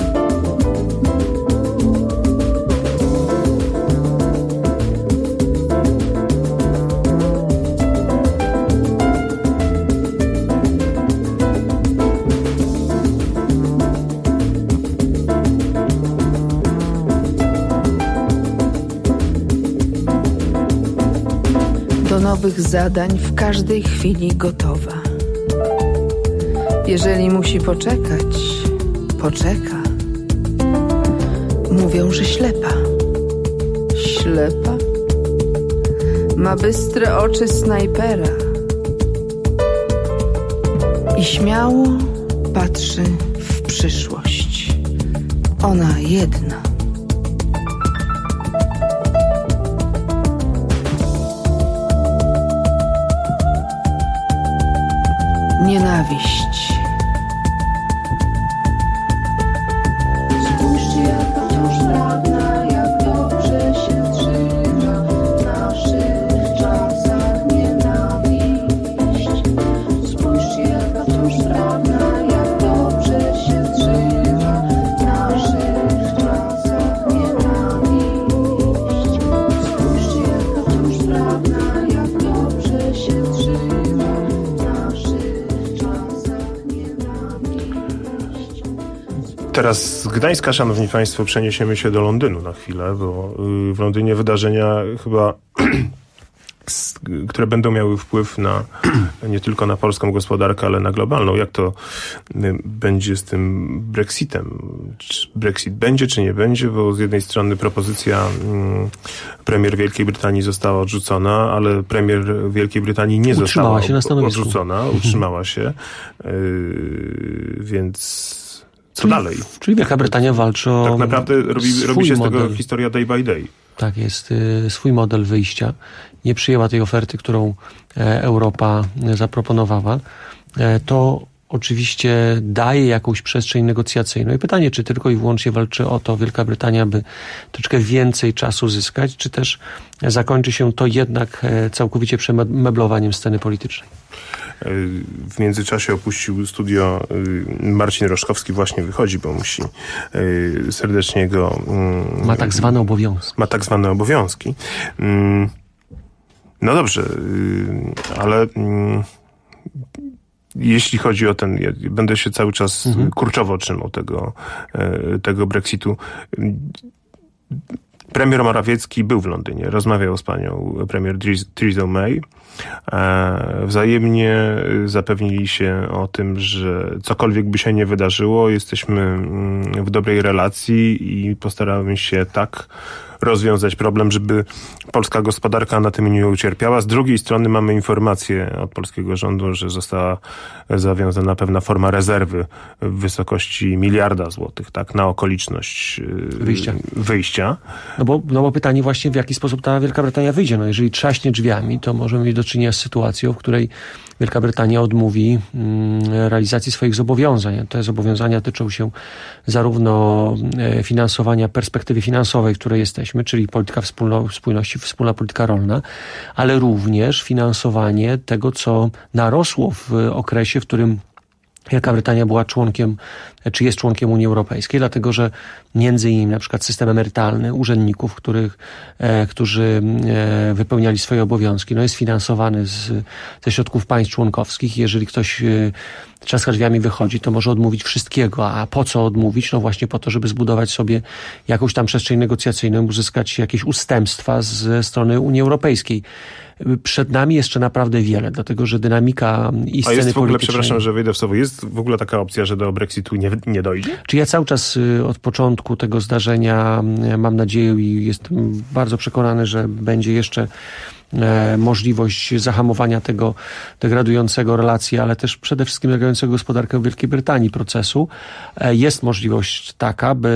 Do nowych zadań w każdej chwili gotowa. Jeżeli musi poczekać, poczeka. Mówią, że ślepa. Ślepa? Ma bystre oczy snajpera. I śmiało patrzy w przyszłość. Ona jedna. Nienawiść.
Spójrzcie, jaka wciąż sprawna, jak dobrze się trzyma w naszych czasach nienawiść. Spójrzcie, jaka wciąż sprawna, jak dobrze się trzyma w naszych czasach nienawiść. Spójrzcie, jaka wciąż sprawna, jak dobrze się trzyma.
Teraz z Gdańska, szanowni państwo, przeniesiemy się do Londynu na chwilę, bo w Londynie wydarzenia chyba, które będą miały wpływ na nie tylko na polską gospodarkę, ale na globalną. Jak to będzie z tym Brexitem? Czy Brexit będzie, czy nie będzie? Bo z jednej strony propozycja premier Wielkiej Brytanii została odrzucona, ale premier Wielkiej Brytanii nie
utrzymała
została
się na
odrzucona, utrzymała się, yy, więc co
czyli,
dalej?
Czyli Wielka Brytania walczy o
tak naprawdę robi, robi się z
model.
tego historia day by day.
Tak jest, y, swój model wyjścia. Nie przyjęła tej oferty, którą e, Europa zaproponowała. E, to oczywiście daje jakąś przestrzeń negocjacyjną. I pytanie, czy tylko i wyłącznie walczy o to Wielka Brytania, by troszeczkę więcej czasu zyskać, czy też zakończy się to jednak całkowicie przemeblowaniem sceny politycznej.
W międzyczasie opuścił studio Marcin Roszkowski, właśnie wychodzi, bo musi serdecznie go...
Ma tak zwane obowiązki.
Ma tak zwane obowiązki. No dobrze, ale jeśli chodzi o ten... Ja będę się cały czas mhm. kurczowo trzymał tego, tego Brexitu. Premier Morawiecki był w Londynie, rozmawiał z panią premier Theresa May. Wzajemnie zapewnili się o tym, że cokolwiek by się nie wydarzyło, jesteśmy w dobrej relacji i postaramy się tak rozwiązać problem, żeby polska gospodarka na tym nie ucierpiała. Z drugiej strony mamy informację od polskiego rządu, że została zawiązana pewna forma rezerwy w wysokości miliarda złotych, tak, na okoliczność
wyjścia.
wyjścia.
No bo, no bo pytanie właśnie, w jaki sposób ta Wielka Brytania wyjdzie. No jeżeli trzaśnie drzwiami, to możemy mieć do czynienia z sytuacją, w której Wielka Brytania odmówi mm, realizacji swoich zobowiązań. Te zobowiązania tyczą się zarówno e, finansowania perspektywy finansowej, w której jesteśmy, czyli polityka wspólno, spójności, wspólna polityka rolna, ale również finansowanie tego, co narosło w okresie, w którym Wielka Brytania była członkiem, czy jest członkiem Unii Europejskiej, dlatego że między innymi na przykład system emerytalny urzędników, których, e, którzy e, wypełniali swoje obowiązki, no jest finansowany z, ze środków państw członkowskich. Jeżeli ktoś e, trzaska drzwiami wychodzi, to może odmówić wszystkiego. A po co odmówić? No właśnie po to, żeby zbudować sobie jakąś tam przestrzeń negocjacyjną, uzyskać jakieś ustępstwa ze strony Unii Europejskiej. Przed nami jeszcze naprawdę wiele, dlatego że dynamika i sceny
A jest w ogóle,
politycznej...
przepraszam, że wyjdę w słowo, jest w ogóle taka opcja, że do Brexitu nie, nie dojdzie?
Czy ja cały czas od początku tego zdarzenia mam nadzieję i jestem bardzo przekonany, że będzie jeszcze e, możliwość zahamowania tego degradującego relacji, ale też przede wszystkim degradującego gospodarkę w Wielkiej Brytanii procesu. E, jest możliwość taka, by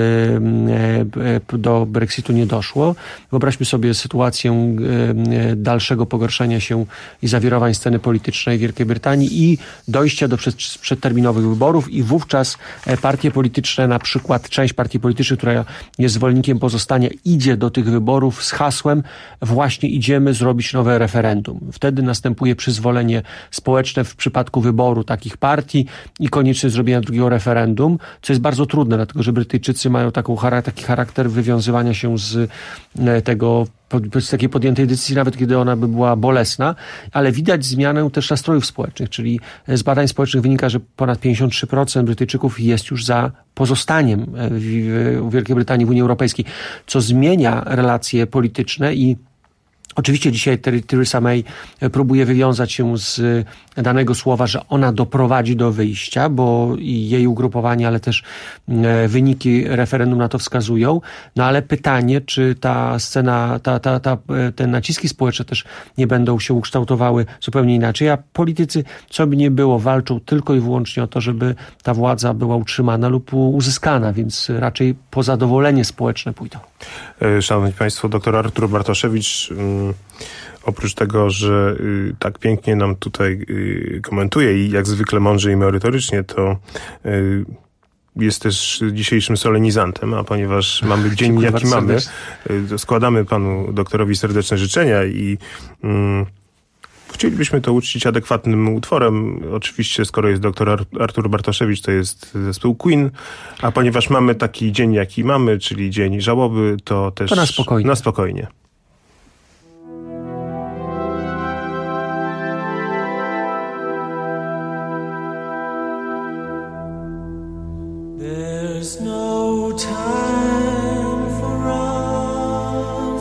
e, do Brexitu nie doszło. Wyobraźmy sobie sytuację e, dalszego pogorszenia się i zawirowań sceny politycznej w Wielkiej Brytanii i dojścia do przed, przedterminowych wyborów i wówczas partie polityczne, na przykład część partii politycznych, która jest zwolennikiem pozostania, idzie do tych wyborów z hasłem właśnie idziemy zrobić nowe referendum. Wtedy następuje przyzwolenie społeczne w przypadku wyboru takich partii i konieczność zrobienia drugiego referendum, co jest bardzo trudne, dlatego że Brytyjczycy mają taką, taki charakter wywiązywania się z tego z takiej podjętej decyzji, nawet kiedy ona by była bolesna, ale widać zmianę też nastrojów społecznych, czyli z badań społecznych wynika, że ponad pięćdziesiąt trzy procent Brytyjczyków jest już za pozostaniem w Wielkiej Brytanii w Unii Europejskiej, co zmienia relacje polityczne i oczywiście dzisiaj Theresa May próbuje wywiązać się z danego słowa, że ona doprowadzi do wyjścia, bo i jej ugrupowanie, ale też wyniki referendum na to wskazują. No ale pytanie, czy ta scena, ta, ta, ta, te naciski społeczne też nie będą się ukształtowały zupełnie inaczej, a politycy, co by nie było, walczą tylko i wyłącznie o to, żeby ta władza była utrzymana lub uzyskana, więc raczej po zadowolenie społeczne pójdą.
Szanowni Państwo, doktor Artur Bartoszewicz, oprócz tego, że tak pięknie nam tutaj komentuje i jak zwykle mądrze i merytorycznie, to jest też dzisiejszym solenizantem, a ponieważ mamy dzień, jaki mamy, składamy panu doktorowi serdeczne życzenia i mm, chcielibyśmy to uczcić adekwatnym utworem. Oczywiście, skoro jest doktor Artur Bartoszewicz, to jest zespół Queen, a ponieważ mamy taki dzień, jaki mamy, czyli dzień żałoby, to też
to na spokojnie.
Na spokojnie.
There's no time for us.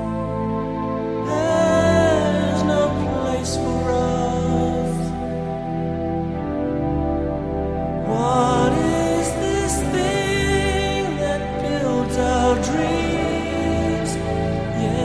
There's no place for us. What is this thing that builds our dreams? Yeah.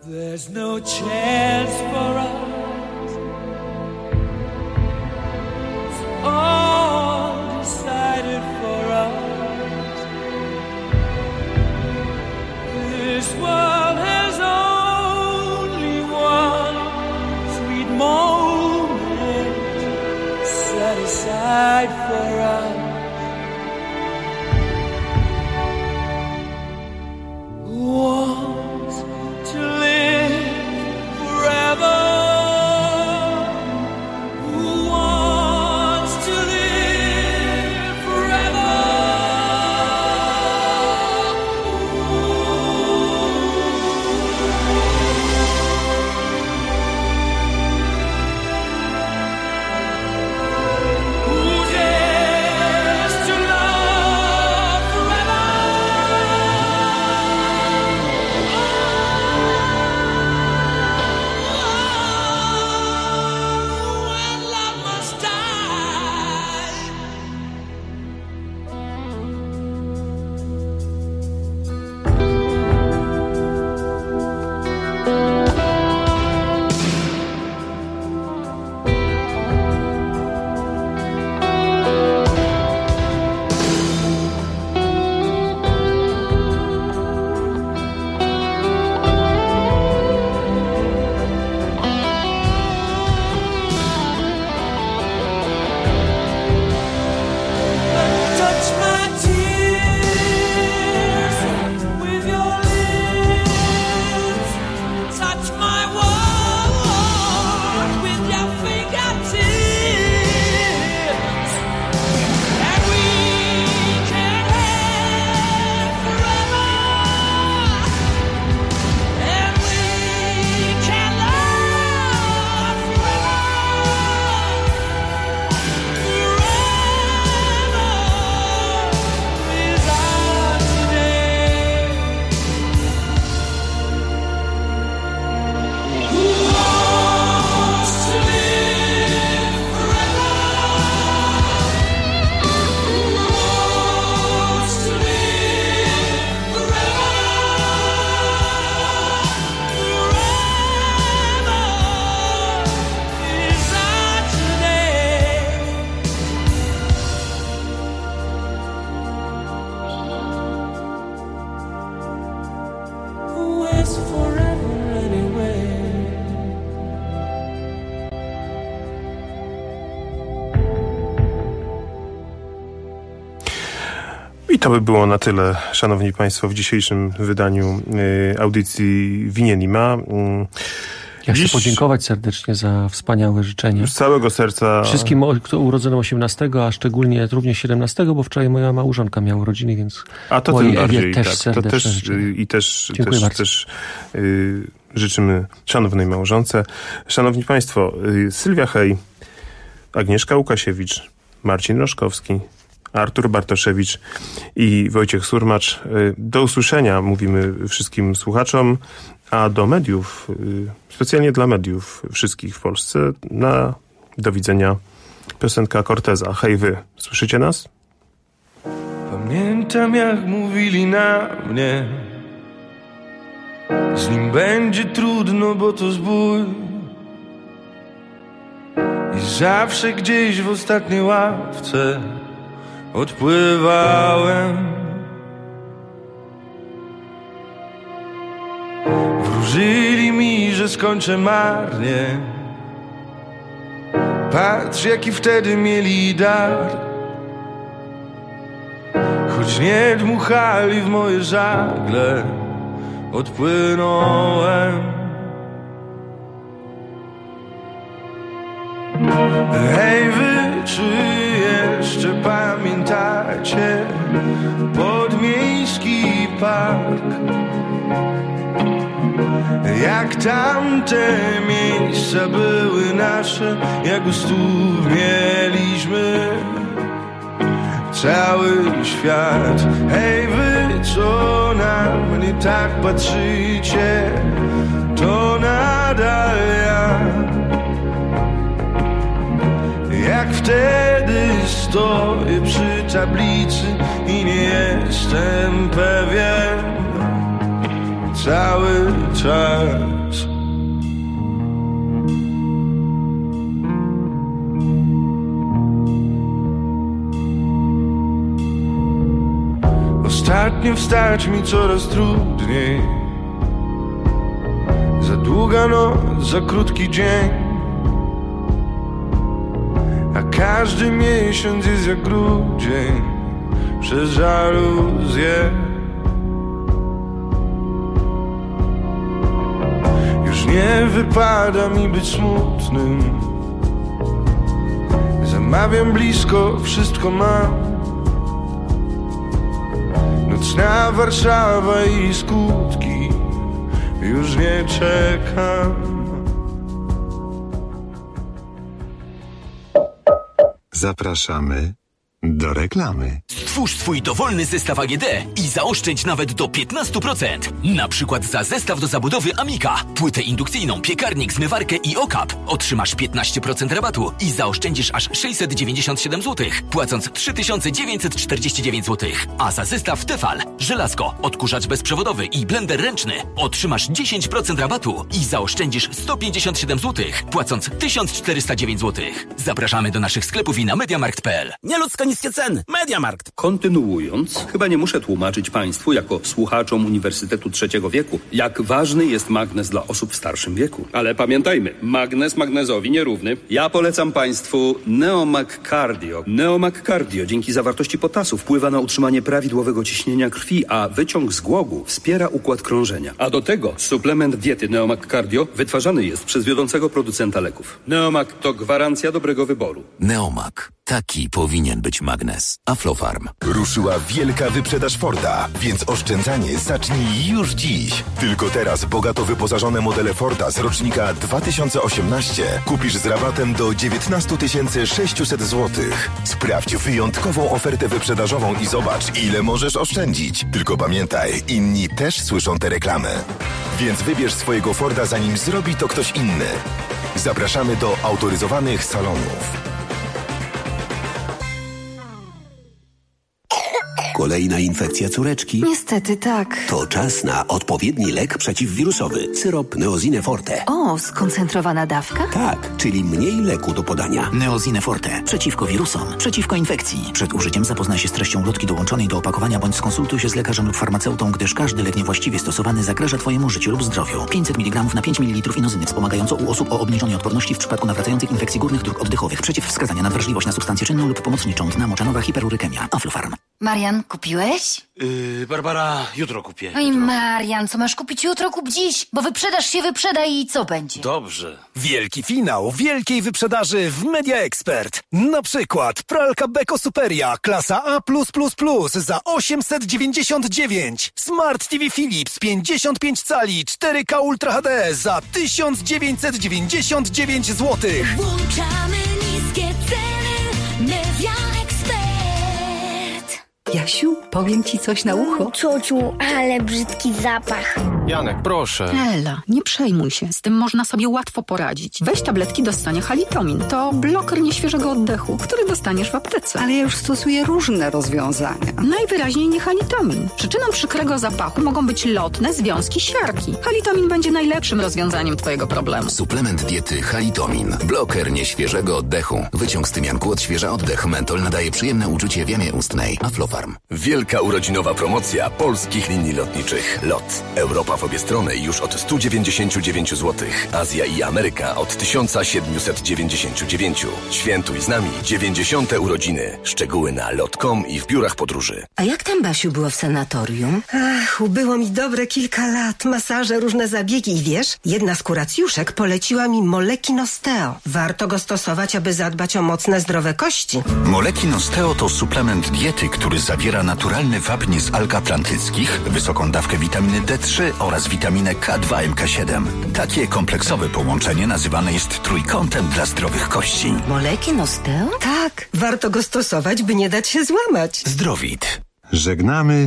There's no chance for us. It's all decided for us. This world has only one sweet moment set aside for us. Want to live forever. Who wants to live forever? Who dares to love forever? When love must die. Touch my tears with your lips. Touch my world with your fingertips. And we can have forever. And we can love forever. Forever is our today. Who wants to live forever? Who wants to live forever? Forever is our today. Who is forever anyway?
I to by było na tyle, szanowni państwo, w dzisiejszym wydaniu y, audycji Winien i Ma. Mm,
Ja chcę
dziś
podziękować serdecznie za wspaniałe życzenia.
z całego serca
Wszystkim, o- kto urodzonym osiemnastego, a szczególnie również siedemnastego, bo wczoraj moja małżonka miała urodziny, więc
A to
mojej
tym bardziej,
Ewie też
tak. To
serdeczne
też,
życzenia.
y, I też,
Dziękuję
też,
bardzo.
też y, życzymy szanownej małżonce. Szanowni państwo, y, Sylwia Hej, Agnieszka Łukasiewicz, Marcin Roszkowski, Artur Bartoszewicz i Wojciech Surmacz. Y, Do usłyszenia mówimy wszystkim słuchaczom, a do mediów, y, specjalnie dla mediów wszystkich w Polsce, na do widzenia piosenka Corteza. Hej wy, słyszycie nas?
Pamiętam, jak mówili na mnie, z nim będzie trudno, bo to zbój. I zawsze gdzieś w ostatniej ławce odpływałem. Wróżyli mi, że skończę marnie. Patrz, jaki wtedy mieli dar. Choć nie dmuchali w moje żagle, odpłynąłem. Hej wy, czy jeszcze pamiętacie podmiejski park? Jak tamte miejsca były nasze, jak u stóp mieliśmy cały świat. Hej wy, co na mnie tak patrzycie, to nadal ja. Jak wtedy stoję przy tablicy i nie jestem pewien,
cały czas. Ostatnio wstać mi coraz trudniej. Za długa noc, za krótki dzień, a każdy miesiąc jest jak grudzień przez żaluzję. Już nie wypada mi być smutnym. Zamawiam blisko, wszystko mam. Nocna Warszawa i skutki, już nie czekam.
Zapraszamy do reklamy.
Stwórz swój dowolny zestaw A G D i zaoszczędź nawet do piętnaście procent. Na przykład za zestaw do zabudowy Amika, płytę indukcyjną, piekarnik, zmywarkę i okap otrzymasz piętnaście procent rabatu i zaoszczędzisz aż sześćset dziewięćdziesiąt siedem złotych, płacąc trzy tysiące dziewięćset czterdzieści dziewięć złotych. A za zestaw Tefal, żelazko, odkurzacz bezprzewodowy i blender ręczny otrzymasz dziesięć procent rabatu i zaoszczędzisz sto pięćdziesiąt siedem złotych, płacąc tysiąc czterysta dziewięć złotych. Zapraszamy do naszych sklepów i na mediamarkt kropka p l.
Nieludzko niskie ceny. Mediamarkt. Kontynuując, chyba nie muszę tłumaczyć Państwu, jako słuchaczom Uniwersytetu Trzeciego Wieku, jak ważny jest magnez dla osób w starszym wieku. Ale pamiętajmy, magnez magnezowi nierówny. Ja polecam Państwu Neomag Cardio. Neomag Cardio dzięki zawartości potasu wpływa na utrzymanie prawidłowego ciśnienia krwi, a wyciąg z głogu wspiera układ krążenia. A do tego suplement diety Neomag Cardio wytwarzany jest przez wiodącego producenta leków. Neomag to gwarancja dobrego wyboru.
Neomag. Taki powinien być magnes. Aflofarm.
Ruszyła wielka wyprzedaż Forda, więc oszczędzanie zacznij już dziś. Tylko teraz bogato wyposażone modele Forda z rocznika dwa tysiące osiemnaście kupisz z rabatem do dziewiętnaście tysięcy sześćset złotych. Sprawdź wyjątkową ofertę wyprzedażową i zobacz, ile możesz oszczędzić. Tylko pamiętaj, inni też słyszą tę reklamę. Więc wybierz swojego Forda, zanim zrobi to ktoś inny. Zapraszamy do autoryzowanych salonów.
Kolejna infekcja córeczki?
Niestety tak.
To czas na odpowiedni lek przeciwwirusowy. Syrop Neozine Forte.
O, skoncentrowana dawka?
Tak, czyli mniej leku do podania.
Neozine Forte. Przeciwko wirusom, przeciwko infekcji. Przed użyciem zapoznaj się z treścią ulotki dołączonej do opakowania bądź skonsultuj się z lekarzem lub farmaceutą, gdyż każdy lek niewłaściwie stosowany zagraża Twojemu życiu lub zdrowiu. pięćset miligramów na pięć mililitrów inozyny wspomagająco u osób o obniżonej odporności w przypadku nawracających infekcji górnych dróg oddechowych. Przeciwwskazania na wrażliwość na substancję czynną lub pomocniczą. Dna moczanowa, hiperurykemia. Aflofarm.
Marian, kupiłeś?
Yy, Barbara, jutro kupię.
Oj, Marian, co masz kupić jutro, kup dziś, bo wyprzedaż się wyprzeda i co będzie?
Dobrze.
Wielki finał wielkiej wyprzedaży w Media Expert. Na przykład pralka Beko Superia, klasa A plus plus plus za osiemset dziewięćdziesiąt dziewięć. Smart T V Philips pięćdziesiąt pięć cali cztery K Ultra H D za tysiąc dziewięćset dziewięćdziesiąt dziewięć złotych.
Włączamy niskie ceny. Media Expert.
Jasiu, powiem ci coś na ucho.
Ciociu, ale brzydki zapach.
Janek, proszę.
Ela, nie przejmuj się, z tym można sobie łatwo poradzić. Weź tabletki dostania Halitomin. To bloker nieświeżego oddechu, który dostaniesz w aptece.
Ale ja już stosuję różne rozwiązania.
Najwyraźniej nie Halitomin. Przyczyną przykrego zapachu mogą być lotne związki siarki. Halitomin będzie najlepszym rozwiązaniem twojego problemu.
Suplement diety Halitomin. Bloker nieświeżego oddechu. Wyciąg z tymianku odświeża oddech. Mentol nadaje przyjemne uczucie w jamie ustnej. Aflofarm.
Wielka urodzinowa promocja polskich linii lotniczych. LOT. Europa w obie strony już od sto dziewięćdziesiąt dziewięć złotych. Azja i Ameryka od tysiąc siedemset dziewięćdziesiąt dziewięć. Świętuj z nami dziewięćdziesiąte urodziny. Szczegóły na lot kropka com i w biurach podróży.
A jak tam, Basiu, było w sanatorium?
Ach, ubyło mi dobre kilka lat. Masaże, różne zabiegi i wiesz, jedna z kuracjuszek poleciła mi Molekin Osteo. Warto go stosować, aby zadbać o mocne, zdrowe kości.
Molekin Osteo to suplement diety, który zawiera naturalny wapń z alg atlantyckich, wysoką dawkę witaminy D trzy oraz witaminę K dwa M K siedem. Takie kompleksowe połączenie nazywane jest trójkątem dla zdrowych kości.
Molekin Osteo?
Tak, warto go stosować, by nie dać się złamać.
Zdrowit. Żegnamy